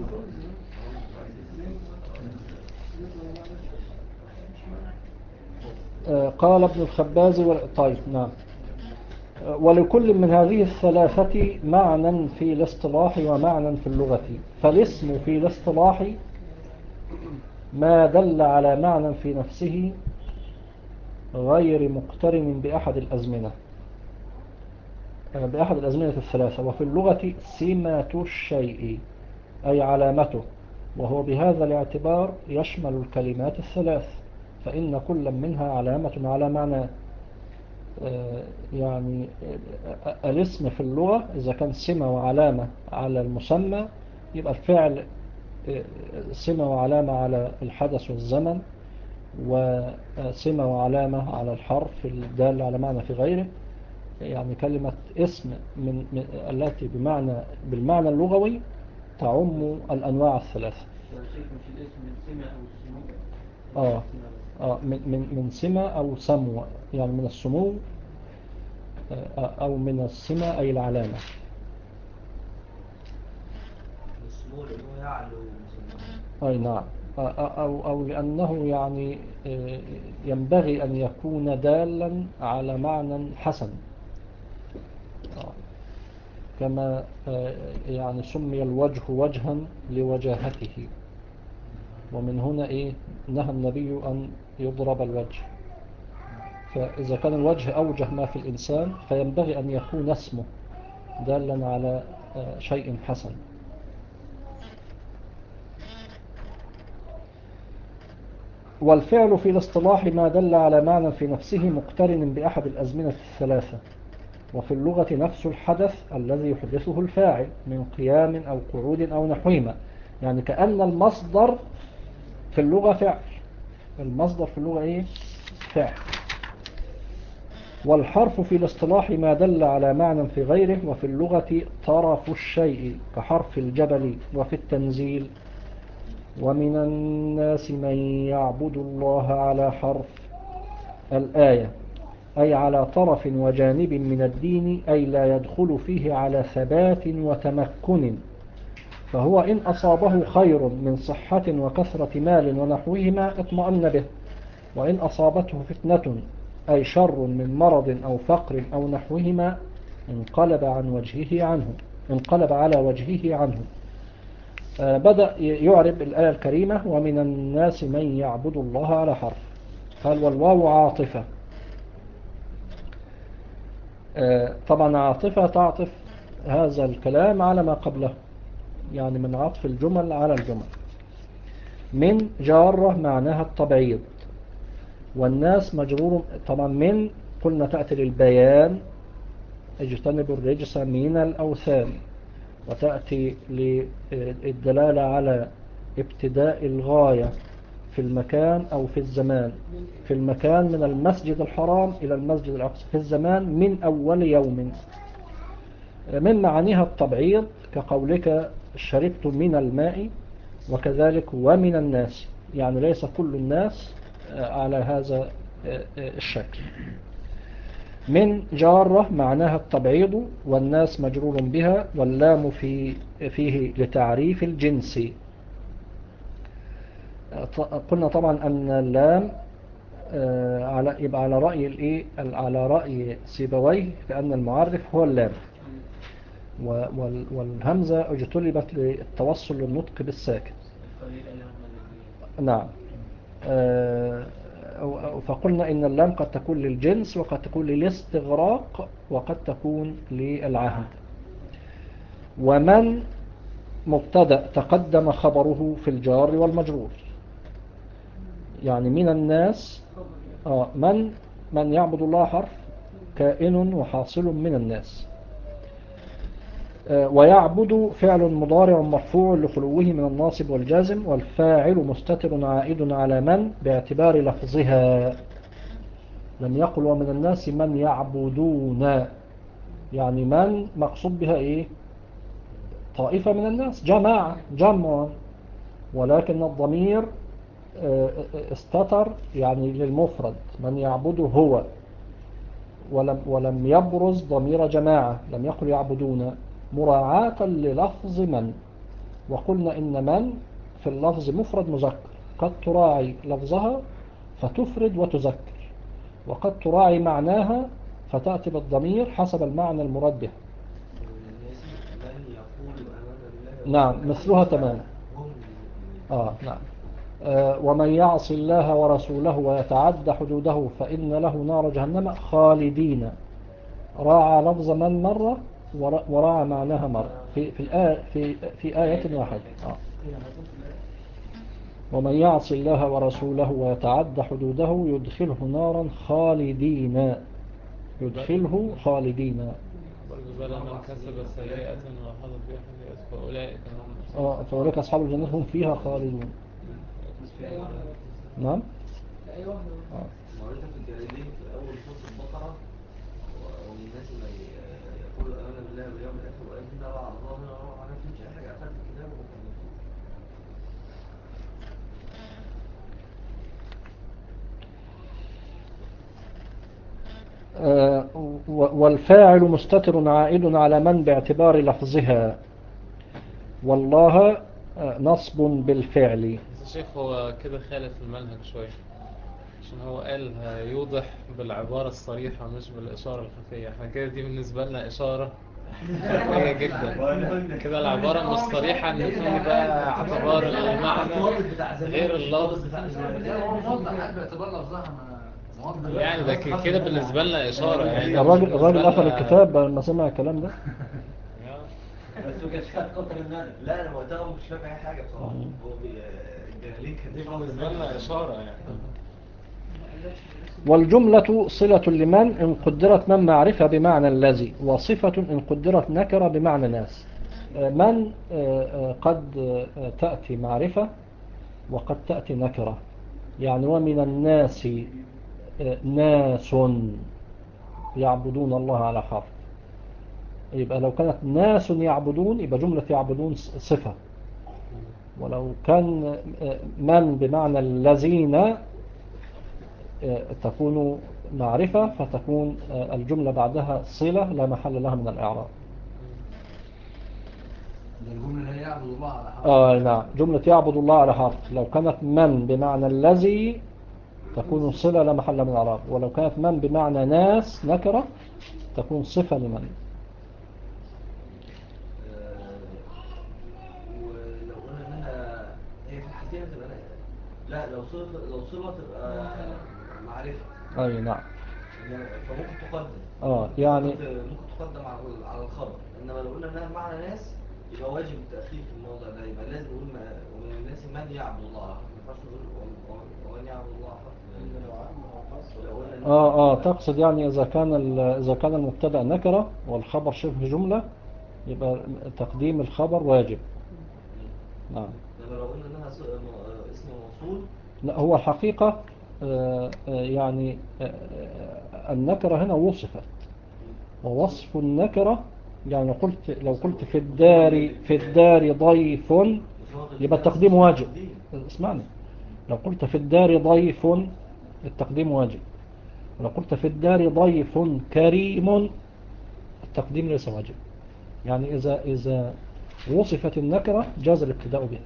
آه، قال ابن الخباز و... طيب نعم. آه، ولكل من هذه الثلاثة معنى في الاصطلاح ومعنى في اللغة. فالاسم في الاصطلاح ما دل على معنى في نفسه غير مقترن بأحد الأزمنة بأحد الأزمنة الثلاثة. وفي اللغة سمة الشيء أي علامته، وهو بهذا الاعتبار يشمل الكلمات الثلاث، فإن كل منها علامة على معنى. يعني الاسم في اللغة إذا كان سمة وعلامة على المسمى يبقى الفعل سمة وعلامة على الحدث والزمن، وسمة وعلامة على الحرف الدال على معنى في غيره. يعني كلمة اسم من, من التي بمعنى بالمعنى اللغوي تعم الأنواع الثلاثة. شيخ مش الاسم من سمة أو السمو؟ آه آه من من من سمة أو سمو، يعني من السمو آه أو من السمة أي العلامة. السمو اللي هو يعلو مسمى. أي نعم. أو أو لأنه يعني ينبغي أن يكون دالا على معنى حسن، كما يعني سمي الوجه وجها لوجاهته. ومن هنا إيه نهى النبي أن يضرب الوجه. فإذا كان الوجه أوجه ما في الإنسان فينبغي أن يكون اسمه دالا على شيء حسن. والفعل في الاصطلاح ما دل على معنى في نفسه مقترن بأحد الأزمنة الثلاثة. وفي اللغة نفس الحدث الذي يحدثه الفاعل من قيام أو قعود أو نحوهما. يعني كأن المصدر في اللغة فعل. المصدر في اللغة إيه؟ فعل. والحرف في الاصطلاح ما دل على معنى في غيره. وفي اللغة طرف الشيء كحرف الجبل. وفي التنزيل ومن الناس من يعبد الله على حرف الآية. أي على طرف وجانب من الدين، أي لا يدخل فيه على ثبات وتمكن، فهو إن أصابه خير من صحة وكثرة مال ونحوهما اطمأن به، وإن أصابته فتنة أي شر من مرض أو فقر أو نحوهما انقلب عن وجهه عنه انقلب على وجهه عنه. آه بدأ يعرب الآية الكريمة: ومن الناس من يعبد الله على حرف. قال والواو عاطفة. آه طبعا عاطفة تعطف هذا الكلام على ما قبله، يعني من عطف الجمل على الجمل. من جارة معناها التبعيض، والناس مجرور. طبعا من قلنا تأتي للبيان، اجتنبوا الرجس من الأوثان، وتأتي للدلالة على ابتداء الغاية في المكان أو في الزمان. في المكان من المسجد الحرام إلى المسجد الأقصى، في الزمان من أول يوم. من معانيها التبعيض كقولك شربت من الماء، وكذلك ومن الناس، يعني ليس كل الناس على هذا الشكل. من جارة معناها التبعيض، والناس مجرور بها، واللام في فيه لتعريف الجنس. قلنا طبعا أن اللام على يبقى على رأي الايه على رأي سيبويه، لأن المعرف هو اللام، والهمزة اجتلبت للتوصل للنطق بالساكن. نعم. فقلنا إن اللام قد تكون للجنس، وقد تكون للاستغراق، وقد تكون للعهد. ومن مبتدأ تقدم خبره في الجار والمجرور، يعني من الناس آه من من يعبد الله حرف كائن وحاصل من الناس. آه ويعبد فعل مضارع مرفوع لخلوه من الناصب والجازم، والفاعل مستتر عائد على من باعتبار لفظها. لم يقل ومن الناس من يعبدون، يعني من مقصود بها ايه؟ طائفة من الناس، جماعة، جمع، ولكن الضمير استتر يعني للمفرد، من يعبده هو، ولم, ولم يبرز ضمير جماعة، لم يقل يعبدون، مراعاة للفظ من. وقلنا إن من في اللفظ مفرد مذكر، قد تراعي لفظها فتفرد وتذكر، وقد تراعي معناها فتأتي بالضمير حسب المعنى المراد به. من يقول آمنا بالله نعم مثلها تماما. آه نعم. آه ومن يعص الله ورسوله ويتعدى حدوده فإن له نار جهنم خالدين. راعى لفظ من مرة وراعى معناها مرة في في الآية في في آية واحدة. آه. ومن يعص الله ورسوله ويتعدى حدوده يدخله نارا خالدين، يدخله خالدين. بل من كسب سيئة وحظ بها خطيئة فأولئك هم اه فأولئك أصحاب الجنة هم فيها خالدون. نعم. ايوه. آه. مريتها في الجاهلية في أول سورة البقرة، ومن الناس من يقول آمنا بالله واليوم الآخر وأيدينا على الله ما عرفتش أي حاجة، قفلت الكتاب وكملت. آه والفاعل مستتر عائد على من باعتبار لفظها، والله آه نصب بالفعل. بس الشيخ هو كده خالف المنهج شوية، عشان هو قال يوضح بالعبارة الصريحة مش بالإشارة الخفية. احنا كده دي بالنسبة لنا إشارة خفية جدا، كده العبارة مش صريحة ان في بقى اعتبار المعنى غير اللفظ. يعني ده كده بالنسبة لنا إشارة، يعني الراجل الراجل قفل الكتاب لما سمع الكلام ده. بس ما كانش خد قطر الندى. لا أنا وقتها مش فاهم أي حاجة بصراحة. هو الجاهلية كانت دي بالنسبة لنا إشارة يعني. والجملة صلة لمن إن قدرت من معرفة بمعنى الذي، وصفة إن قدرت نكرة بمعنى ناس. من قد تأتي معرفة وقد تأتي نكرة، يعني ومن الناس ناس يعبدون الله على حرف، يبقى لو كانت ناس يعبدون يبقى جملة يعبدون صفة، ولو كان من بمعنى الذين تكون معرفة فتكون الجملة بعدها صلة لا محل لها من الإعراب. ده الجملة اللي هي يعبد الله على حرف. آه نعم، جملة يعبد الله على حرف لو كانت من بمعنى الذي تكون صلة لا محل من الإعراب، ولو كانت من بمعنى ناس نكرة تكون صفة لمن. آه، ولو قلنا انها هي في الحالتين تبقى لا لو صلة لو صلة تبقى معرفة. أي نعم. فممكن تقدم آه ممكن يعني تقدم- ممكن تقدم على على الخبر، انما لو قلنا انها بمعنى ناس يبقى واجب التأخير في الموضع ده، يبقى لازم نقول ما- ومن الناس من يعبد الله، ما ينفعش نقول ومن- ومن يعبد الله حق. لو قلنا إن- آه آه تقصد يعني إذا كان ال- إذا كان المبتدأ نكرة والخبر شبه جملة يبقى تقديم الخبر واجب. نعم. انما لو قلنا انها ص- م- اسم موصول. لا هو الحقيقة آه، آه، يعني آه، آه، النكرة هنا وصفت، ووصف النكرة يعني لو قلت لو قلت في الدار في الدار ضيف يبقى التقديم واجب. اسمعني، لو قلت في الدار ضيف التقديم واجب، لو قلت في الدار ضيف كريم التقديم ليس واجب. يعني إذا إذا وصفت النكرة جاز الابتداء بها.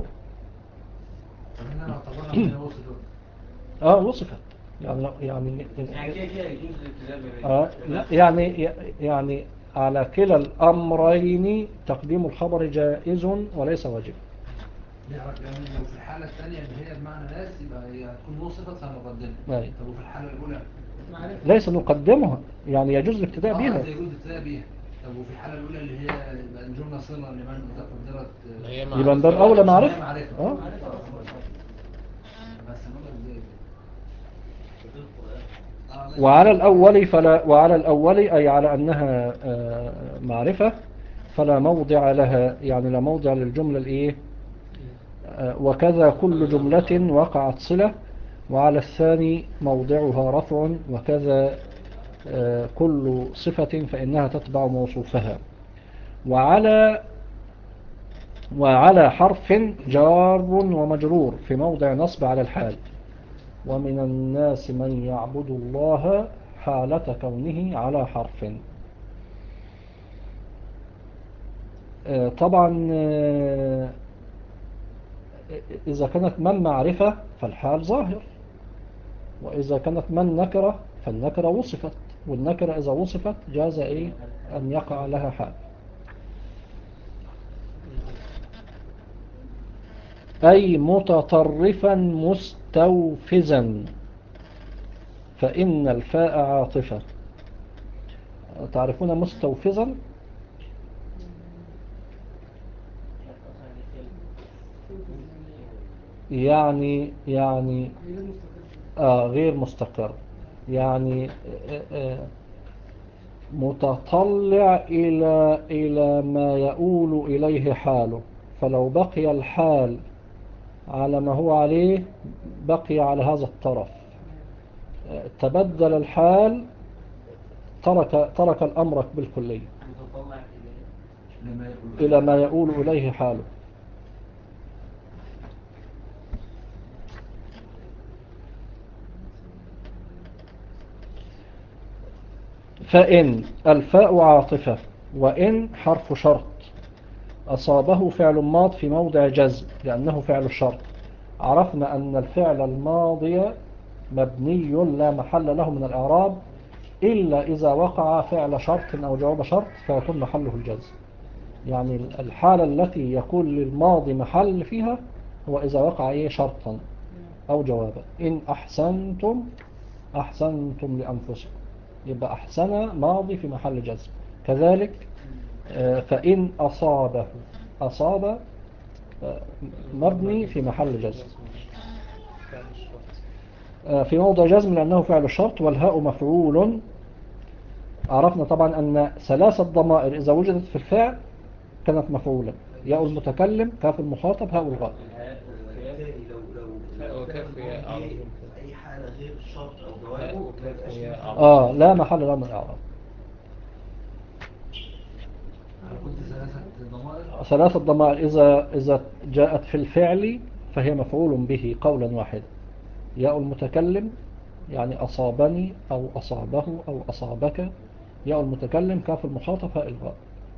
فهنا اعتبرنا ان هي وصفت. اه وصفت يعني يعني يعني كده كده يجوز الابتداء بالرجل. آه لا يعني يعني على كلا الأمرين تقديم الخبر جائز وليس واجب. يعني لو في الحالة الثانية اللي هي بمعنى ناس يبقى هي هتكون وصفت فهنقدمها. أي. طب وفي الحالة الأولى ليس نقدمها، يعني يجوز الابتداء اه بها. قصدي يجوز الابتداء بيها. طب وفي الحالة الأولى اللي هي يبقى الجملة صلة لمن إذا قدرت هي يبقى من باب معرفة. أولى عشان هي معرفة. معرفة. آه. بس نقدر ازاي؟ اه ماشي. وعلى الأول فلا وعلى الأول أي على أنها آه، معرفة فلا موضع لها، يعني لا موضع للجملة الإيه آه، وكذا كل جملة وقعت صلة. وعلى الثاني موضعها رفع، وكذا آه، كل صفة فإنها تتبع موصوفها. وعلى وعلى حرف جار ومجرور في موضع نصب على الحال. ومن الناس من يعبد الله حالة كونه على حرف. آه، طبعا آه، إذا كانت من معرفة فالحال ظاهر، وإذا كانت من نكرة فالنكرة وصفت، والنكرة إذا وصفت جاز إيه أن يقع لها حال. أي متطرفا مستوفزا فإن الفاء عاطفة. تعرفون مستوفزا؟ يعني يعني آه غير مستقر، يعني آه آه متطلع إلى إلى ما يؤول إليه حاله، فلو بقي الحال على ما هو عليه بقي على هذا الطرف، آه تبدل الحال ترك ترك الأمر بالكلية متطلع إليه. إلى ما يؤول إليه حاله. فإن الفاء عاطفة، وإن حرف شرط، أصابه فعل ماض في موضع جزم لأنه فعل شرط. عرفنا أن الفعل الماضي مبني لا محل له من الإعراب إلا إذا وقع فعل شرط أو جواب شرط فيكون محله الجزم. يعني الحالة التي يكون للماضي محل فيها هو إذا وقع إيه شرطا أو جوابا. إن أحسنتم أحسنتم لأنفسكم، يبقى أحسن ماضي في محل جزم. كذلك فإن أصابه أصاب مبني في محل جزم في موضع جزم لأنه فعل شرط. والهاء مفعول. عرفنا طبعا أن ثلاثة ضمائر إذا وجدت في الفعل كانت مفعولا: ياء المتكلم، كاف المخاطب، هاء الغائب. تاني لو لو لا، لو وكاف فعل ياء على ماضي طول في أي حالة غير الشرط أو لا، جوابه ما وكاف يبقاش ياء محل. على آه لا محل له من الإعراب. أنا كنت ثلاثة ضمائر. ثلاثة ضمائر إذا إذا جاءت في الفعل فهي مفعول به قولا واحدا: ياء المتكلم يعني أصابني أو أصابه أو أصابك، ياء المتكلم كاف المخاطب هاء الغاء.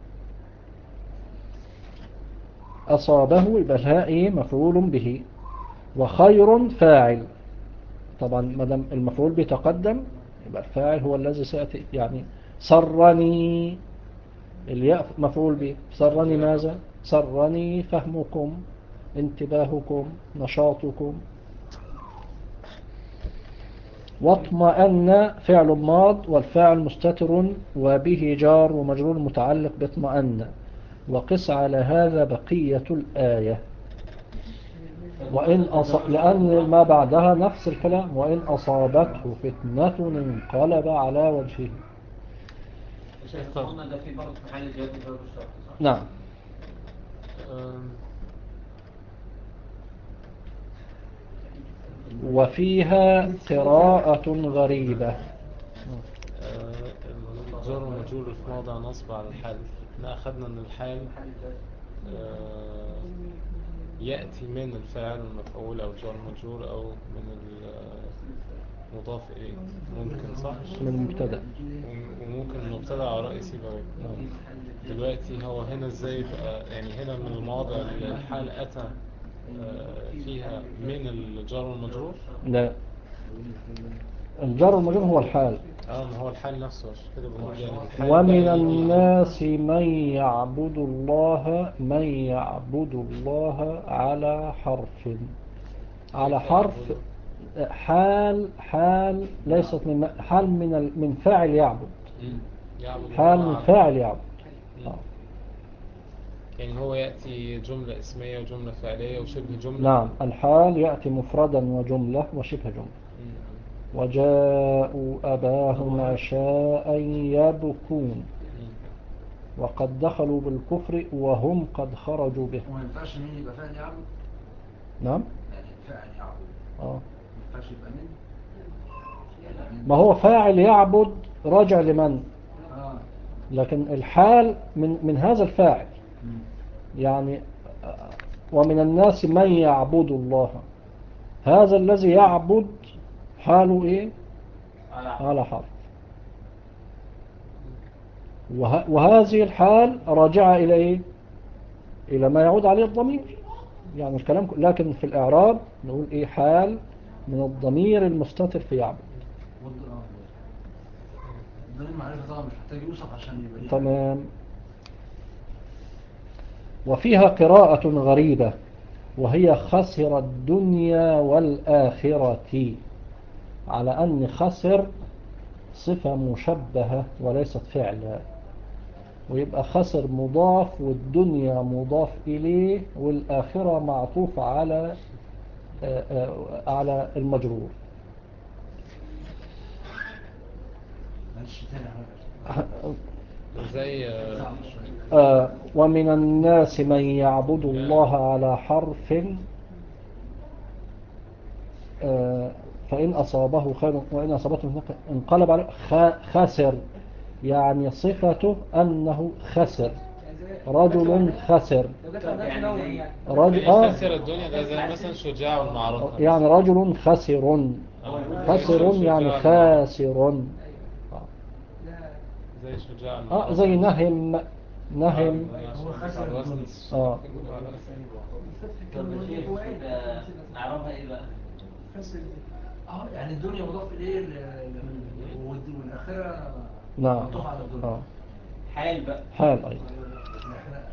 أصابه يبقى الهاء إيه؟ مفعول به، وخير فاعل. طبعا ما دام المفعول بيتقدم يبقى الفاعل هو الذي سيأتي، يعني سرني الياء مفعول به، سرني ماذا؟ سرني فهمكم، انتباهكم، نشاطكم. واطمأن فعل ماض والفاعل مستتر وبه جار ومجرور متعلق باطمأن. وقس على هذا بقية الآية. وإن أص... لأن ما بعدها نفس الكلام، وإن أصابته فتنة انقلب على وجهه. شيخ قلنا ده في برضه في محل الجواب جواب الشرط صح؟ نعم. أم، وفيها قراءة غريبة. آه، الجار والمجرور في موضع نصب على الحال. احنا أخذنا أن الحال آه، يأتي من الفاعل والمفعول أو الجار والمجرور أو من المضاف إليه، ممكن صح؟ من المبتدأ. وممكن المبتدأ على رأي سيبويه. دلوقتي هو هنا ازاي يبقى، يعني هنا من المواضع اللي الحال أتى آه، فيها من الجار والمجرور؟ لا، الجار والمجرور هو الحال. اه ما هو الحال نفسه، عشان كده بقول يعني الحال ومن بقى يجي- الناس من يعبد الله من يعبد الله على حرف، على كيف حرف. يعبده؟ حال حال ليست من حال من ال- من فاعل يعبد. مم. يعبد حال الله من على- فاعل يعبد. مم. آه. يعني هو يأتي جملة اسمية وجملة فعلية وشبه جملة. نعم، الحال يأتي مفردا وجملة وشبه جملة. مم. وجاءوا أباهم عشاء يبكون مم. وقد دخلوا بالكفر وهم قد خرجوا به. وما ينفعش مين يبقى فاعل يعبد؟ نعم. يعني فاعل يعبد آه. ما ينفعش يبقى من؟ يعني من- ما هو فاعل يعبد راجع لمن، اه لكن الحال من من هذا الفاعل. مم. يعني ومن الناس من يعبد الله، هذا الذي يعبد حاله ايه؟ على حرف. وه... وهذه الحال راجعة الى ايه؟ الى ما يعود عليه الضمير. يعني الكلام ك- لكن في الاعراب نقول ايه؟ حال من الضمير المستتر في يعبد. وض- اه الضمير معرفة طبعا مش محتاج يوصف عشان يبقى ليه تمام. وفيها قراءة غريبة وهي خسر الدنيا والآخرة، على أن خسر صفة مشبهة وليست فعلا، ويبقى خسر مضاف والدنيا مضاف إليه والآخرة معطوف على آه، آه، على المجرور. معلش تاني حاجة زي آه، صعب شوية. آه، ومن الناس من يعبد الله على حرف آه، فإن أصابه خير وإن أصابته فتنة انقلب عليه خ- خسر، يعني صفته أنه خسر، رجل خسر. لو جت على النوم يعني رجل يعني آه خسر الدنيا ده زي مثلا شجاع المعركة. يعني رجل خسر. آه، خسر زي يعني شجاع المعركة. خاسر. زي شجاع اه المعركة. زي نهم. نهم. هو خسر الوزن. اه طب يا شيخ يبقى نعرفها ايه بقى؟ اه يعني الدنيا مضاف اليه ل- ل- والد- والاخره نعم. معطوف على الدنيا. اه حال بقى. حال أيضا. الاخره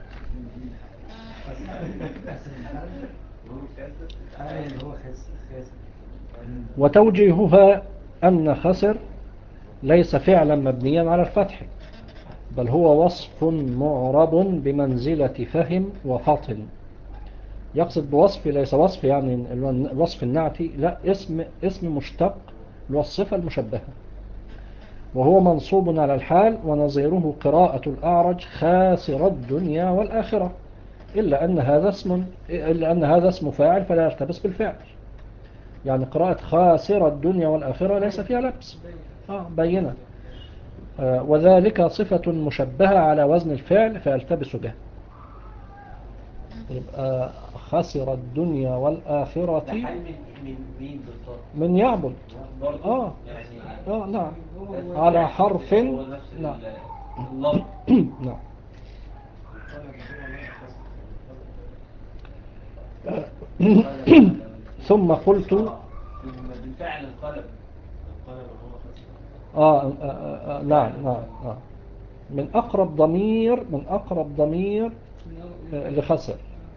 هو خاسر خاسر. وتوجيهها أن خسر ليس فعلا مبنيا على الفتح، بل هو وصف معرب بمنزلة فهم وفطن. يقصد بوصف ليس وصف يعني الوصف النعتي، لا، اسم اسم مشتق للصفة المشبهة، وهو منصوب على الحال. ونظيره قراءة الأعرج خاسر الدنيا والآخرة، إلا أن هذا اسم إلا أن هذا اسم فاعل فلا يلتبس بالفعل. يعني قراءة خاسر الدنيا والآخرة ليس فيها لبس، آه بينة. آه وذلك صفة مشبهة على وزن الفعل فيلتبس به. يبقى خسر الدنيا والآخرة. ده حال من من مين بالظبط؟ من يعبد. برضه آه. يعني آه نعم. بس على يعني حرف. هو نفس نعم. اللفظ. نعم. ثم قلت بالفعل انقلب انقلب هو خسر. آه, آه, آه, آه نعم نعم آه. من أقرب ضمير من أقرب ضمير آه لخسر.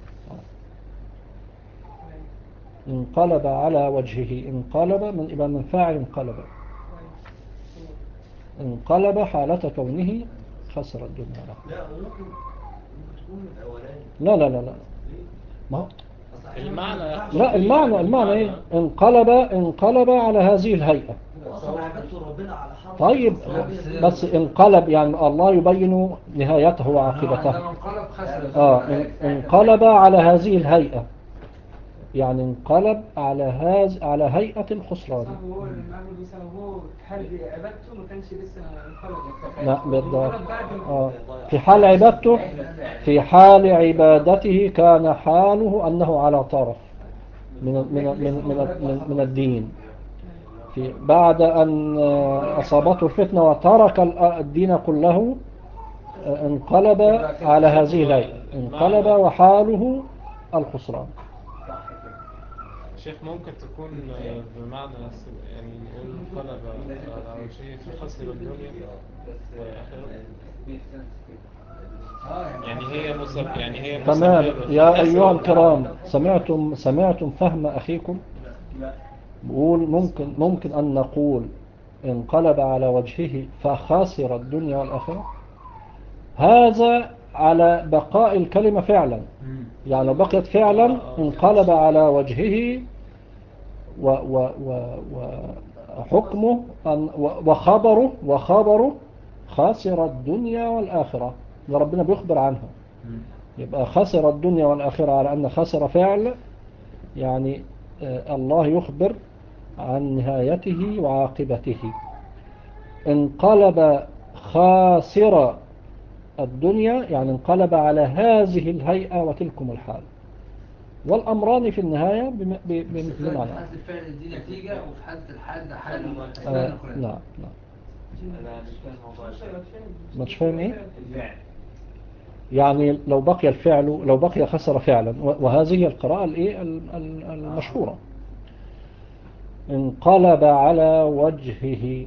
انقلب على وجهه. انقلب من إبا من فاعل انقلب. انقلب حالة كونه خسر الدنيا. لا ممكن ممكن تكون من الاولاني. لا لا لا لا. ليه؟ ما هو أصل أحياناً المعنى ما ينفعش لا المعنى المعنى ايه؟ انقلب انقلب على هذه الهيئة. اصلا عبادته ربنا على حرف. طيب بس انقلب يعني الله يبين نهايته وعاقبته. عندما انقلب خسر. اه ان- انقلب على هذه الهيئة، يعني انقلب على هذا على هيئة الخسران. صح، هو لما عمل بيساوي هو حال عبادته ما كانش لسه انقلب. لا بالضبط. انقلب بعد ما- آه. في حال عبادته في حال عبادته كان حاله أنه على طرف من من من من, من, من الدين. في بعد أن أصابته الفتنة وترك الدين كله انقلب على هذه الهيئة. انقلب وحاله الخسران. شيخ ممكن تكون بمعنى يعني نقول انقلب على وجهه فخسر الدنيا والآخرة. يعني هي مسبب يعني هي تمام مسببة يا فخسر أيها الدنيا. الكرام، سمعتم سمعتم فهم أخيكم. بقول ممكن ممكن أن نقول انقلب على وجهه فخسر الدنيا والآخرة. هذا على بقاء الكلمة فعلا، يعني لو بقيت فعلا انقلب على وجهه و و و وحكمه وخبره وخبره خسر الدنيا والآخرة، وربنا بيخبر عنها. يبقى خسر الدنيا والآخرة على أن خسر فعل، يعني آه الله يخبر عن نهايته وعاقبته. انقلب خاسر الدنيا يعني انقلب على هذه الهيئة وتلكم الحال، والأمران في النهاية بمعنى. في حالة الفعل دي نتيجة، وفي حالة الحال ده حال. آه نعم نعم. انا مش فاهم الموضوع ده. مش فاهم ايه؟ الفعل يعني لو بقي الفعل لو بقي خسر فعلا، وهذه هي القراءة الايه المشهورة. انقلب على وجهه.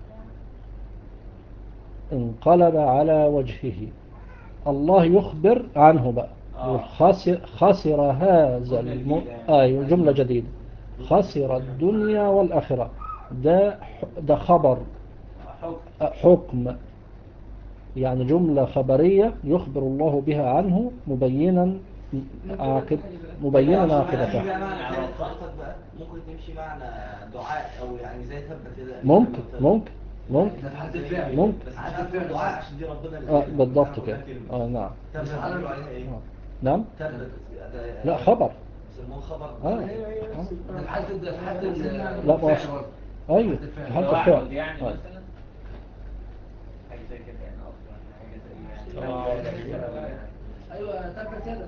انقلب على وجهه الله يخبر عنه بقى. خسر, خسر هذا الم... آه جملة جديدة. خسر الدنيا والآخرة. ده ده خبر حكم، يعني جملة خبرية يخبر الله بها عنه مبينا عاقب مبينا عاقبته. ممكن تمشي معنى دعاء او يعني زي ثبت كده. ممكن ممكن ممكن ممكن بس مش عارف اقول دعاء عشان دي ربنا اللي آه بالضبط كده. اه نعم. ثبت بيقولوا عليها ايه؟ نعم. ثبت. لا خبر. بيسموه خبر. اه في حالة في حالة لا مؤاخذة. ايوه في حالة الفعل. يعني آه. مثلا حاجه زي كده يعني اصلا حاجه زي يعني ايوه ثبت يدك.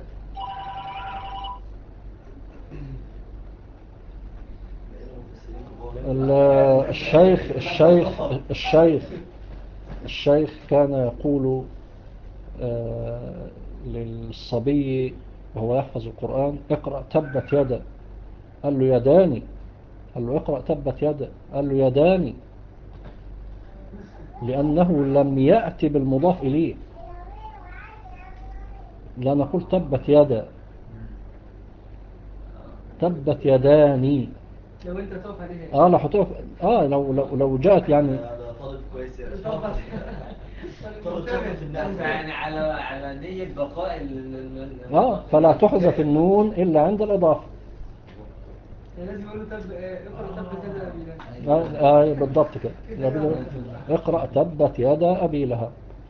الشيخ الشيخ الشيخ الشيخ كان يقول آه للصبي وهو يحفظ القرآن: اقرأ تبت يدا. قال له يداني. قال له اقرأ تبت يدا. قال له يداني، لأنه لم يأتي بالمضاف إليه. لا نقول تبت يدا، تبت يداني. لو انت تقف عليها اه لو حطوها اه لو لو لو جاءت يعني ده طالب كويس يا طالب شاطر في النحو يعني على على نية بقاء ال اه فلا تحذف النون إلا عند الإضافة. يعني لازم يقول له تب اقرا تبت يدا ابي لهب. آه, آه بالضبط كده. اقرأ تبت يدا أبي لهب.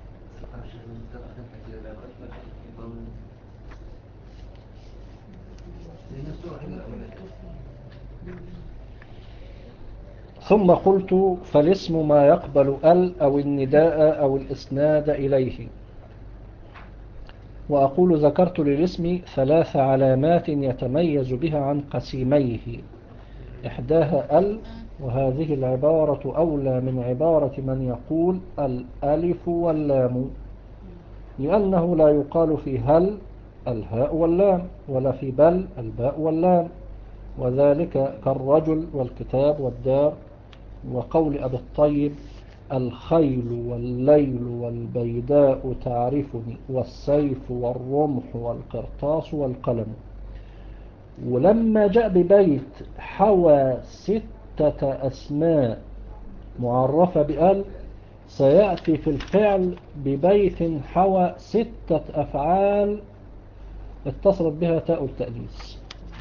ثم قلت: فالاسم ما يقبل ال أو النداء أو الإسناد إليه. وأقول ذكرت للاسم ثلاث علامات يتميز بها عن قسيميه، إحداها ال، وهذه العبارة أولى من عبارة من يقول الألف واللام، لأنه لا يقال في هل الهاء واللام، ولا في بل الباء واللام، وذلك كالرجل والكتاب والدار، وقول أبي الطيب الخيل والليل والبيداء تعرفني والسيف والرمح والقرطاس والقلم. ولما جاء ببيت حوى ستة أسماء معرفة بأل، سيأتي في الفعل ببيت حوى ستة أفعال اتصلت بها تاء التأنيث،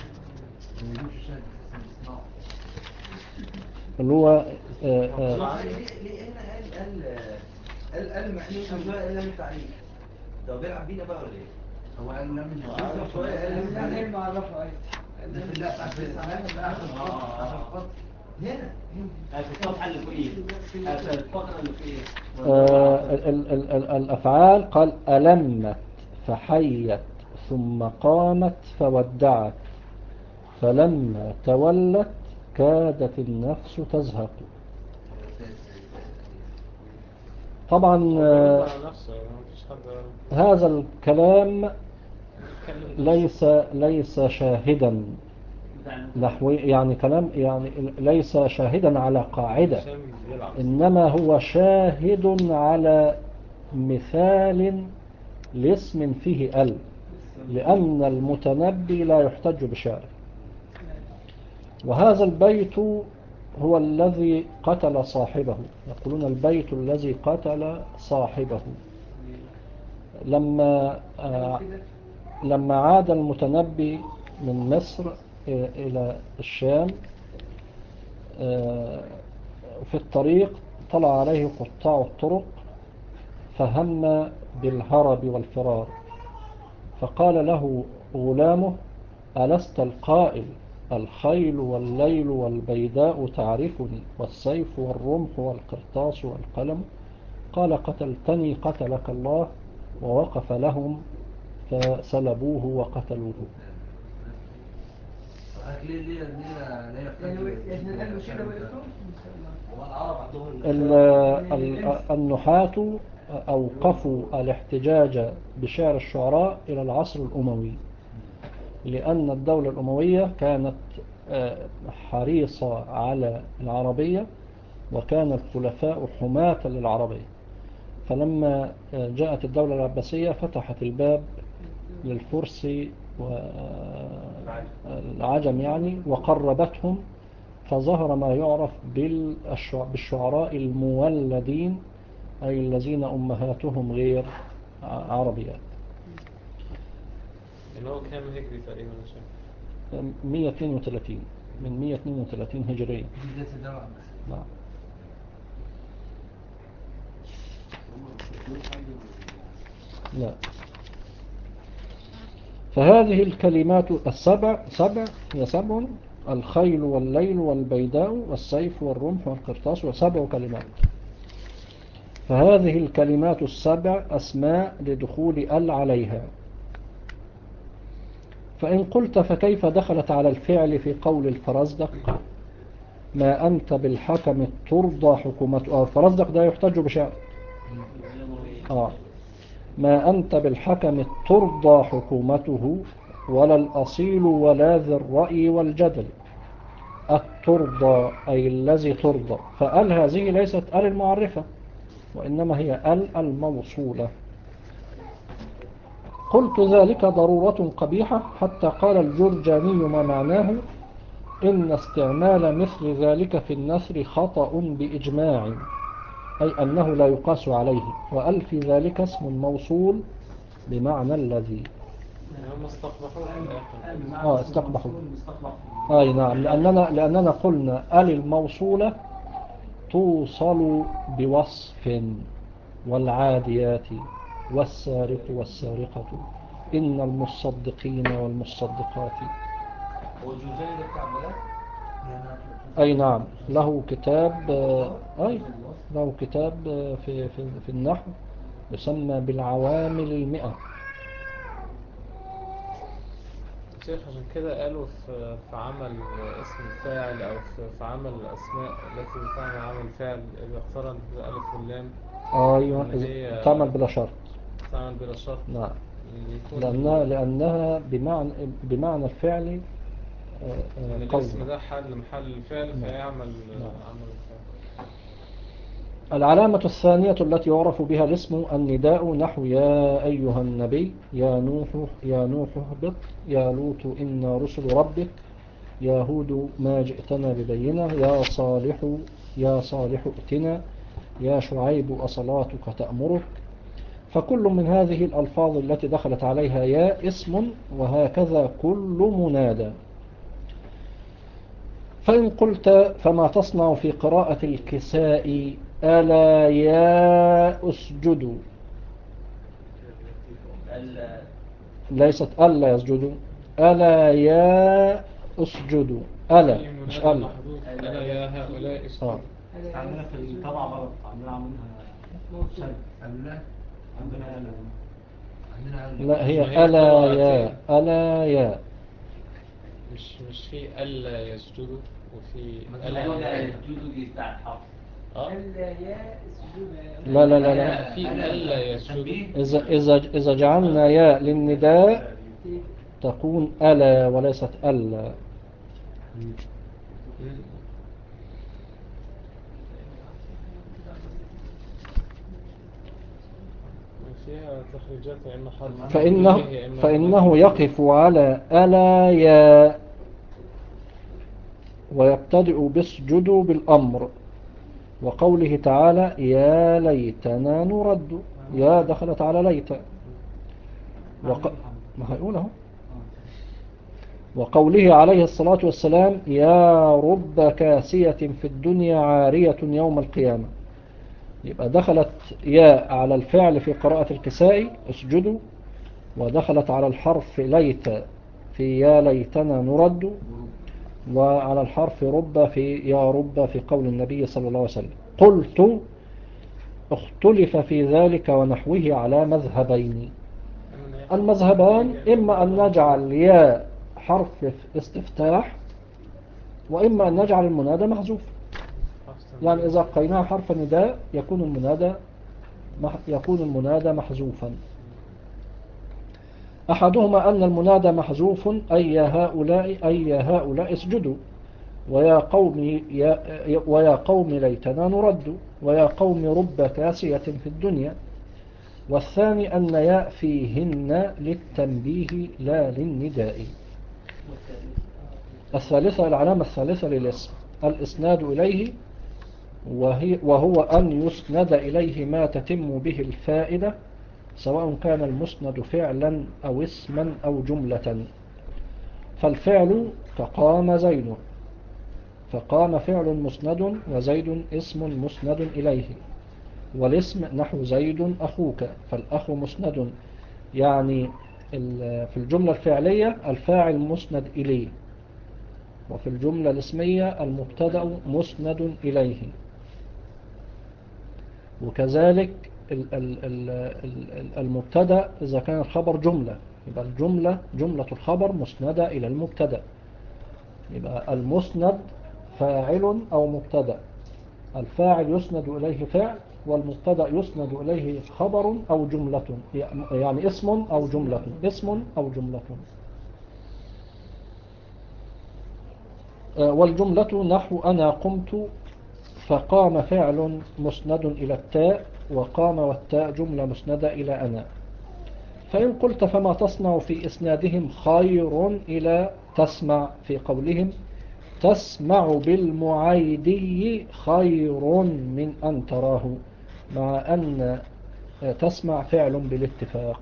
اللي هو آه آه ليه ليه هنا قال قال قال قال مع انه شويه قال لم التعريف ده بيلعب بينا بقى ولا ايه؟ هو قال لم لسه شويه قال لم يعني ايه التعريف معرفه؟ ايوه ده في لا في في اخر اخر خط هنا في الصفحة اللي فوقيه في الفقرة اللي فوقيه آه ال ال ال ال الأفعال قال ألمت فحيت ثم قامت فودعت فلما تولت كادت النفس تزهق. طبعا هو آه بيرد على نفسه، مفيش حد هذا الكلام يتكلم. ليس ليس شاهدا نحوي، يعني كلام يعني ليس شاهدا على قاعدة، هشام بيلعب. إنما هو شاهد على مثال لاسم فيه ال، لأن المتنبي لا يحتج بشعره. وهذا البيت هو الذي قتل صاحبه، يقولون البيت الذي قتل صاحبه. لما آه لما عاد المتنبي من مصر إلى الشام، آه في الطريق طلع عليه قطاع الطرق فهم بالهرب والفرار، فقال له غلامه ألست القائل الخيل والليل والبيداء تعرفني والسيف والرمح والقرطاس والقلم؟ قال قتلتني قتلك الله، ووقف لهم فسلبوه وقتلوه. ليه ليه ليه لا يحتاج يعني قال له كده وقفتوا هو العرب عندهم ال- ال- النحاة أوقفوا الاحتجاج بشعر الشعراء إلى العصر الأموي، لأن الدولة الأموية كانت حريصة على العربية، وكان الخلفاء حماة للعربية. فلما جاءت الدولة العباسية فتحت الباب للفرس والعجم يعني وقربتهم، فظهر ما يعرف بالشعراء المولدين، أي الذين أمهاتهم غير عربيات. اللي هو كام هجري تقريبا يا شيخ؟ مئة واثنين وثلاثين، من مئة واثنين وثلاثين هجرية. بداية الدولة العباسية. نعم. لا. فهذه الكلمات السبع سبع هي سبع: الخيل والليل والبيداء والسيف والرمح والقرطاس، وسبع كلمات. فهذه الكلمات السبع أسماء لدخول ال عليها. فإن قلت فكيف دخلت على الفعل في قول الفرزدق ما أنت بالحكم ترضى حكومته؟ الفرزدق ده يحتج بشعر. آه. ما أنت بالحكم ترضى حكومته ولا الأصيل ولا ذي الرأي والجدل. الترضى أي الذي ترضى، فأل هذه ليست أل المعرفة، وإنما هي أل الموصولة. قلت ذلك ضرورة قبيحة، حتى قال الجرجاني ما معناه إن استعمال مثل ذلك في النثر خطأ بإجماع، أي أنه لا يقاس عليه، وأل في ذلك اسم موصول بمعنى الذي. هم استقبحوه في الآخر. آه استقبحوا. أي نعم، لأننا, لأننا قلنا أل الموصولة توصل بوصف: والعاديات والسارق والسارقة إن المصدقين والمصدقات. هو الجوزاني ده بتاع بلاد؟ أي نعم، له كتاب أي له كتاب في في في النحو يسمى بالعوامل المئة. شيخ عشان كده قالوا في في عمل اسم الفاعل أو في في عمل الأسماء التي تعمل عمل فعل إذا اقترنت بالألف واللام أيوة إن هي تعمل بلا شرط. تعمل بلا شرط. نعم. يكون لأنها لأنها بمعنى بمعنى الفعل إن قول. الاسم ده حل محل الفعل نعم. فيعمل نعم. عمل الفعل. العلامة الثانية التي يعرف بها الاسم النداء نحو يا أيها النبي، يا نوح يا نوح اهبط، يا لوط إنا رسل ربك، يا هود ما جئتنا ببينة، يا صالح يا صالح ائتنا، يا شعيب أصلاتك تأمرك. فكل من هذه الألفاظ التي دخلت عليها يا اسم، وهكذا كل منادى. فإن قلت فما تصنع في قراءة الكساء ألا يا أسجدوا، ليست ألا يسجدوا، ألا يا أسجدوا، ألا في مش منادى ألا. محذوف ألا يا هؤلاء آه. اسجدوا. عندنا في الطبعة غلط، عندنا عاملينها سلب. ألا عندنا ألا. عندنا ألا. لا، ما هي هي ألا قراءتين. يا ألا يا. مش مش في ألا يسجدوا وفي أيوة ألا ده الجودو دي بتاعت حفص. اه ألا يا اسجدوا. لا لا لا لا. في ألا يسجدوا. إذا إذا إذا جعلنا يا للنداء تكون ألا وليست ألا. فيها تخريجات يا إما حرف فإنه, تنبيه يا إما فإنه منادى. يقف على ألا يا ويبتدئ باسجدوا بالأمر، وقوله تعالى يا ليتنا نرد، يا دخلت على ليت وق... ما هيقوله. وقوله عليه الصلاة والسلام يا رب كاسية في الدنيا عارية يوم القيامة، يبقى دخلت يا على الفعل في قراءة الكساء اسجدوا، ودخلت على الحرف ليت في يا ليتنا نرد، وعلى الحرف رب في يا رب في قول النبي صلى الله عليه وسلم. قلت اختلف في ذلك ونحوه على مذهبين. المذهبان إما أن نجعل يا حرف استفتاح، وإما أن نجعل المنادى محذوف. يعني إذا قيناه حرف نداء يكون المنادى يكون المنادى محذوفا. أحدهما أن المنادى محذوف أي يا هؤلاء أي يا هؤلاء اسجدوا، ويا قوم يا ويا قوم ليتنا نرد، ويا قوم رب كاسية في الدنيا. والثاني أن ياء فيهن للتنبيه لا للنداء. الثالثة العلامة الثالثة للاسم الإسناد إليه، وهي وهو أن يسند إليه ما تتم به الفائدة، سواء كان المسند فعلا أو اسما أو جملة. فالفعل كقام زيد، فقام فعل مسند وزيد اسم مسند إليه. والاسم نحو زيد أخوك، فالأخ مسند، يعني في الجملة الفعلية الفاعل مسند إليه، وفي الجملة الاسمية المبتدأ مسند إليه. وكذلك المبتدأ إذا كان الخبر جملة يبقى الجملة جملة الخبر مسندة إلى المبتدأ، يبقى المسند فاعل أو مبتدأ، الفاعل يسند إليه فعل، والمبتدأ يسند إليه خبر أو جملة، يعني اسم أو جملة، اسم أو جملة. والجملة نحو أنا قمت، فقام فعل مسند إلى التاء، وقام والتاء جملة مسندة إلى أنا. فإن قلت فما تصنع في إسنادهم خير إلى تسمع في قولهم تسمع بالمعيدي خير من أن تراه، مع أن تسمع فعل بالاتفاق.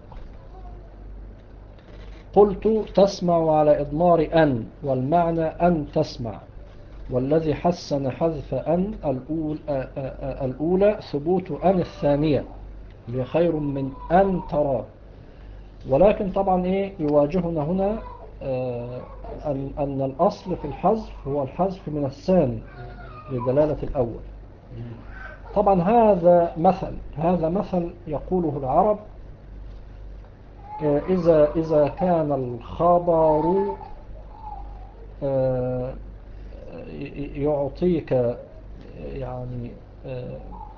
قلت تسمع على إضمار أن، والمعنى أن تسمع، والذي حسن حذف أن الأولى, الأولى ثبوت أن الثانية لخير من أن تراه. ولكن طبعا إيه يواجهنا هنا أن, أن الأصل في الحذف هو الحذف من الثاني لدلالة الأول. طبعا هذا مثل هذا مثل يقوله العرب آه، إذا إذا كان الخبر آه، يعطيك آه، يعني آه،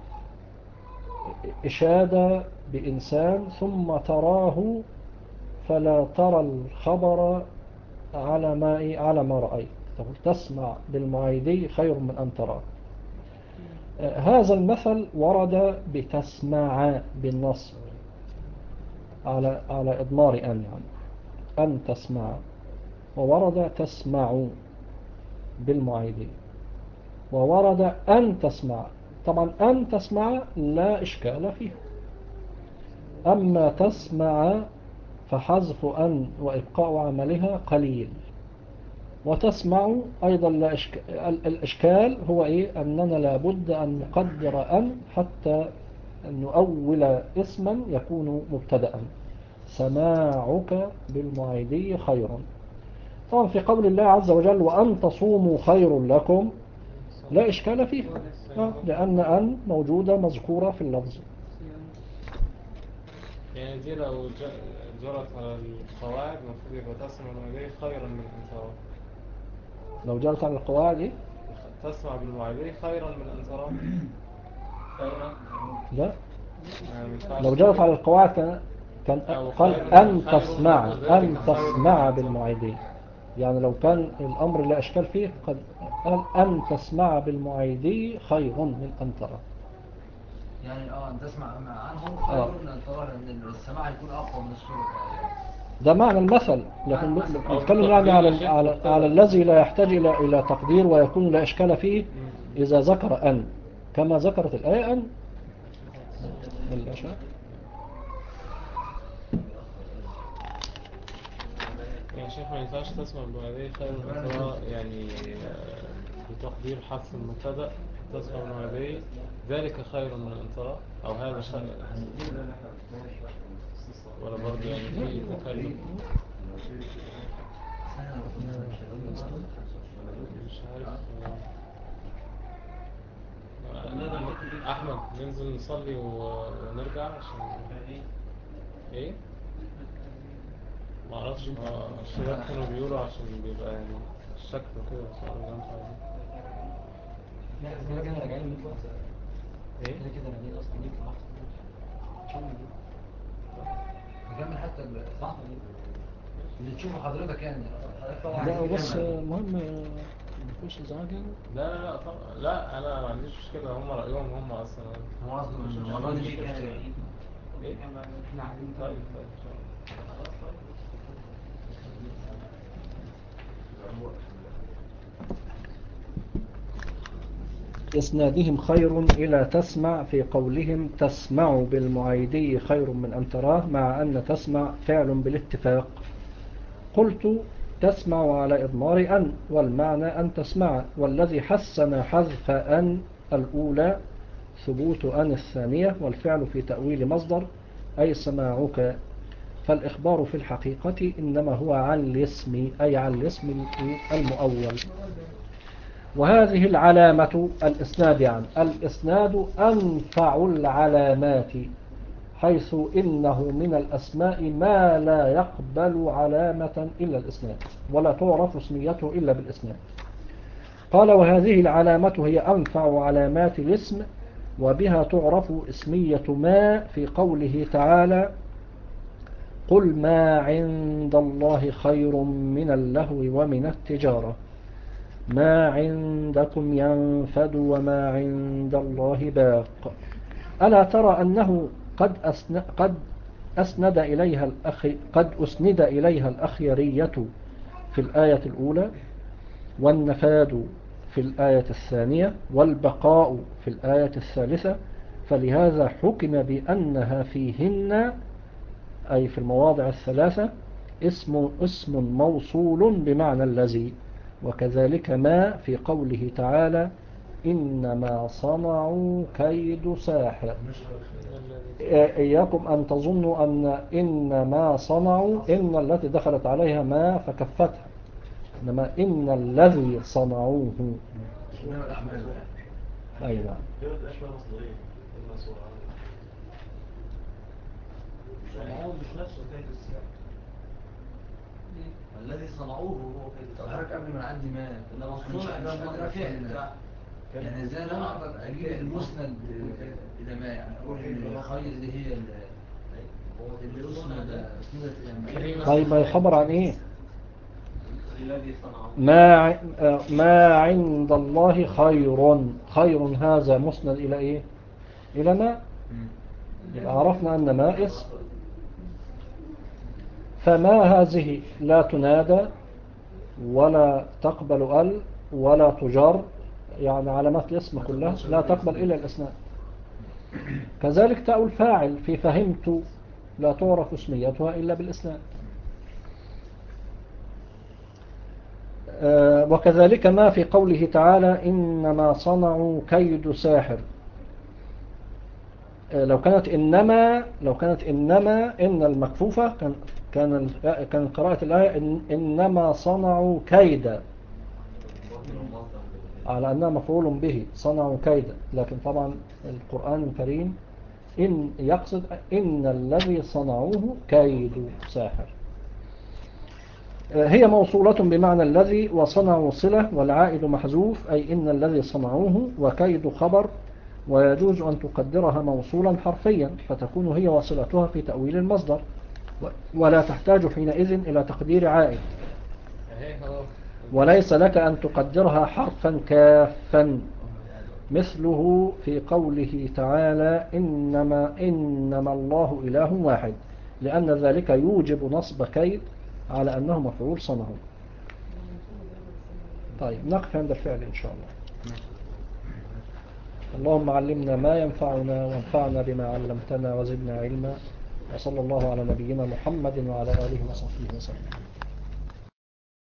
إشادة بإنسان ثم تراه فلا ترى الخبر على ما إيه؟ على ما رأيت، تقول تسمع بالمعيدي خير من أن تراه. آه، هذا المثل ورد بتسمع بالنص على على إضمار أن يعني أن تسمع، وورد تسمع بالمعيدي، وورد أن تسمع. طبعا أن تسمع لا إشكال فيه، أما تسمع فحذف أن وإبقاء عملها قليل، وتسمع أيضا لا إشكال. الإشكال هو إيه؟ أننا لابد أن نقدر أن حتى نؤول اسما يكون مبتدأ. سماعك بالمعيدي خير. طبعا في قول الله عز وجل وأن تصوموا خير لكم لا إشكال فيه، لأن أن موجودة مذكورة في اللفظ. يعني دي لو ج- جرت على القواعد المفروض يبقى تسمع بالمعيدي خيرا من أن تراه. لو جرت على القواعد إيه؟ تسمع بالمعيدي خيرا من أن تراه. خيرا. لا، يعني ما ينفعش لو جرت على القواعد كان كان أو قال خير- أن خير تسمع ذلك أن خير تسمع من بالمعيدين. يعني لو كان الأمر لا إشكال فيه قد قال أن تسمع بالمعيدي خير من أن ترى. يعني اه ان تسمع عنهم آه. خير من ان ترى، لان السماع يكون اقوى من الصوره. ده معنى المثل، لكن معنى المثل. أو نتكلم يعني على تقدير على, مبتدأ. على الذي لا يحتاج إلى إلى تقدير ويكون لا إشكال فيه إذا ذكر أن كما ذكرت الآية أن الأشياء. يعني شيخ ما ينفعش تسمع بالمعيدي خير من أن تراه، يعني آه، بتقدير حذف المبتدأ تسمع بالمعيدي ذلك خير من أن تراه، أو هذا خير، ولا برضه يعني في تكلم. مش عارف. آه، أحمد ننزل نصلي و- ونرجع عشان إيه؟ ما اعرفش، هو الشباب كانوا بيقولوا عشان بيبقى يعني الشكل وكده، بس انا ما عارف. كده كده راجعين من بكره. ايه كده كده راجعين اصلا ليك صح. شو نكمل حتى ال- صح اللي تشوفه حضرتك يعني. لا بس مهم مفيش إزعاج يعني. لا لا لا طبعا لا، انا ما عنديش مشكله، هم رايهم هم اصلا. هو اصلا المره دي مش مشكله. ايه احنا عايزين طيب طيب ان شاء الله. إسنادهم خير إلى تسمع في قولهم تسمع بالمعيدي خير من أن تراه، مع أن تسمع فعل بالاتفاق. قلت تسمع على إضمار أن، والمعنى أن تسمع، والذي حسن حذف أن الأولى ثبوت أن الثانية، والفعل في تأويل مصدر أي سماعك، فالإخبار في الحقيقة إنما هو عن الاسم، أي عن الاسم المؤول. وهذه العلامة الإسناد، يعني الإسناد أنفع العلامات، حيث إنه من الأسماء ما لا يقبل علامة إلا الإسناد، ولا تعرف اسميته إلا بالإسناد. قال وهذه العلامة هي أنفع علامات الاسم، وبها تعرف اسمية ما في قوله تعالى قل ما عند الله خير من اللهو ومن التجارة، ما عندكم ينفد وما عند الله باق. ألا ترى أنه قد أسند, قد أسند إليها الأخ قد أسند إليها الأخيرية في الآية الأولى، والنفاد في الآية الثانية، والبقاء في الآية الثالثة، فلهذا حكم بأنها فيهن أي في المواضع الثلاثة اسم, اسم موصول بمعنى الذي. وكذلك ما في قوله تعالى إنما صنعوا كيد ساحر. إياكم أن تظنوا أن إنما صنعوا إن التي دخلت عليها ما فكفتها، إنما إن الذي صنعوه. أي نعم. صنعوه مش نفسه كيد الساحر. الذي صنعوه هو كيد طب الساحر. حضرتك قبل ما نعدي ما إنما مش الصنع مش ده قادر مرة فعل افهم بتاع. يعني ازاي انا اقدر اجيب المسند الى ما يعني اقول ان الخير دي هي اللي اللي اسند اسندت يعني طيب ما خبر عن ايه؟ الذي صنعوه. ما ع- آه، ما عند الله خير. خير هذا مسند إلى إيه؟ إلى ما. مم. يبقى عرفنا أن ما اسم، فما هذه لا تنادى ولا تقبل ال ولا تجر، يعني علامات الاسم كلها لا تقبل إلا الإسناد. كذلك تاء الفاعل في فهمت لا تعرف اسميتها إلا بالإسناد. آه، وكذلك ما في قوله تعالى إنما صنعوا كيد ساحر. آه، لو كانت إنما لو كانت إنما إن المكفوفة كان كان ال- كان قراءة الآية إن إنما صنعوا كيدا، على أنها مفعول به صنعوا كيدا. لكن طبعا القرآن الكريم إن يقصد إن الذي صنعوه كيد ساحر. هي موصولة بمعنى الذي، وصنعوا صلة والعائد محذوف، أي إن الذي صنعوه، وكيد خبر، ويجوز أن تقدرها موصولا حرفيا فتكون هي وصلتها في تأويل المصدر، ولا تحتاج حينئذ إلى تقدير عائد. اهي هو وليس لك أن تقدرها حرفا كافا، مثله في قوله تعالى إنما, إنما الله إله واحد، لأن ذلك يوجب نصب كيد على أنه مفعول صنعه. طيب نقف عند الفعل إن شاء الله. اللهم علمنا ما ينفعنا وانفعنا بما علمتنا وزدنا علما، وصلى الله على نبينا محمد وعلى آله وصحبه وسلم.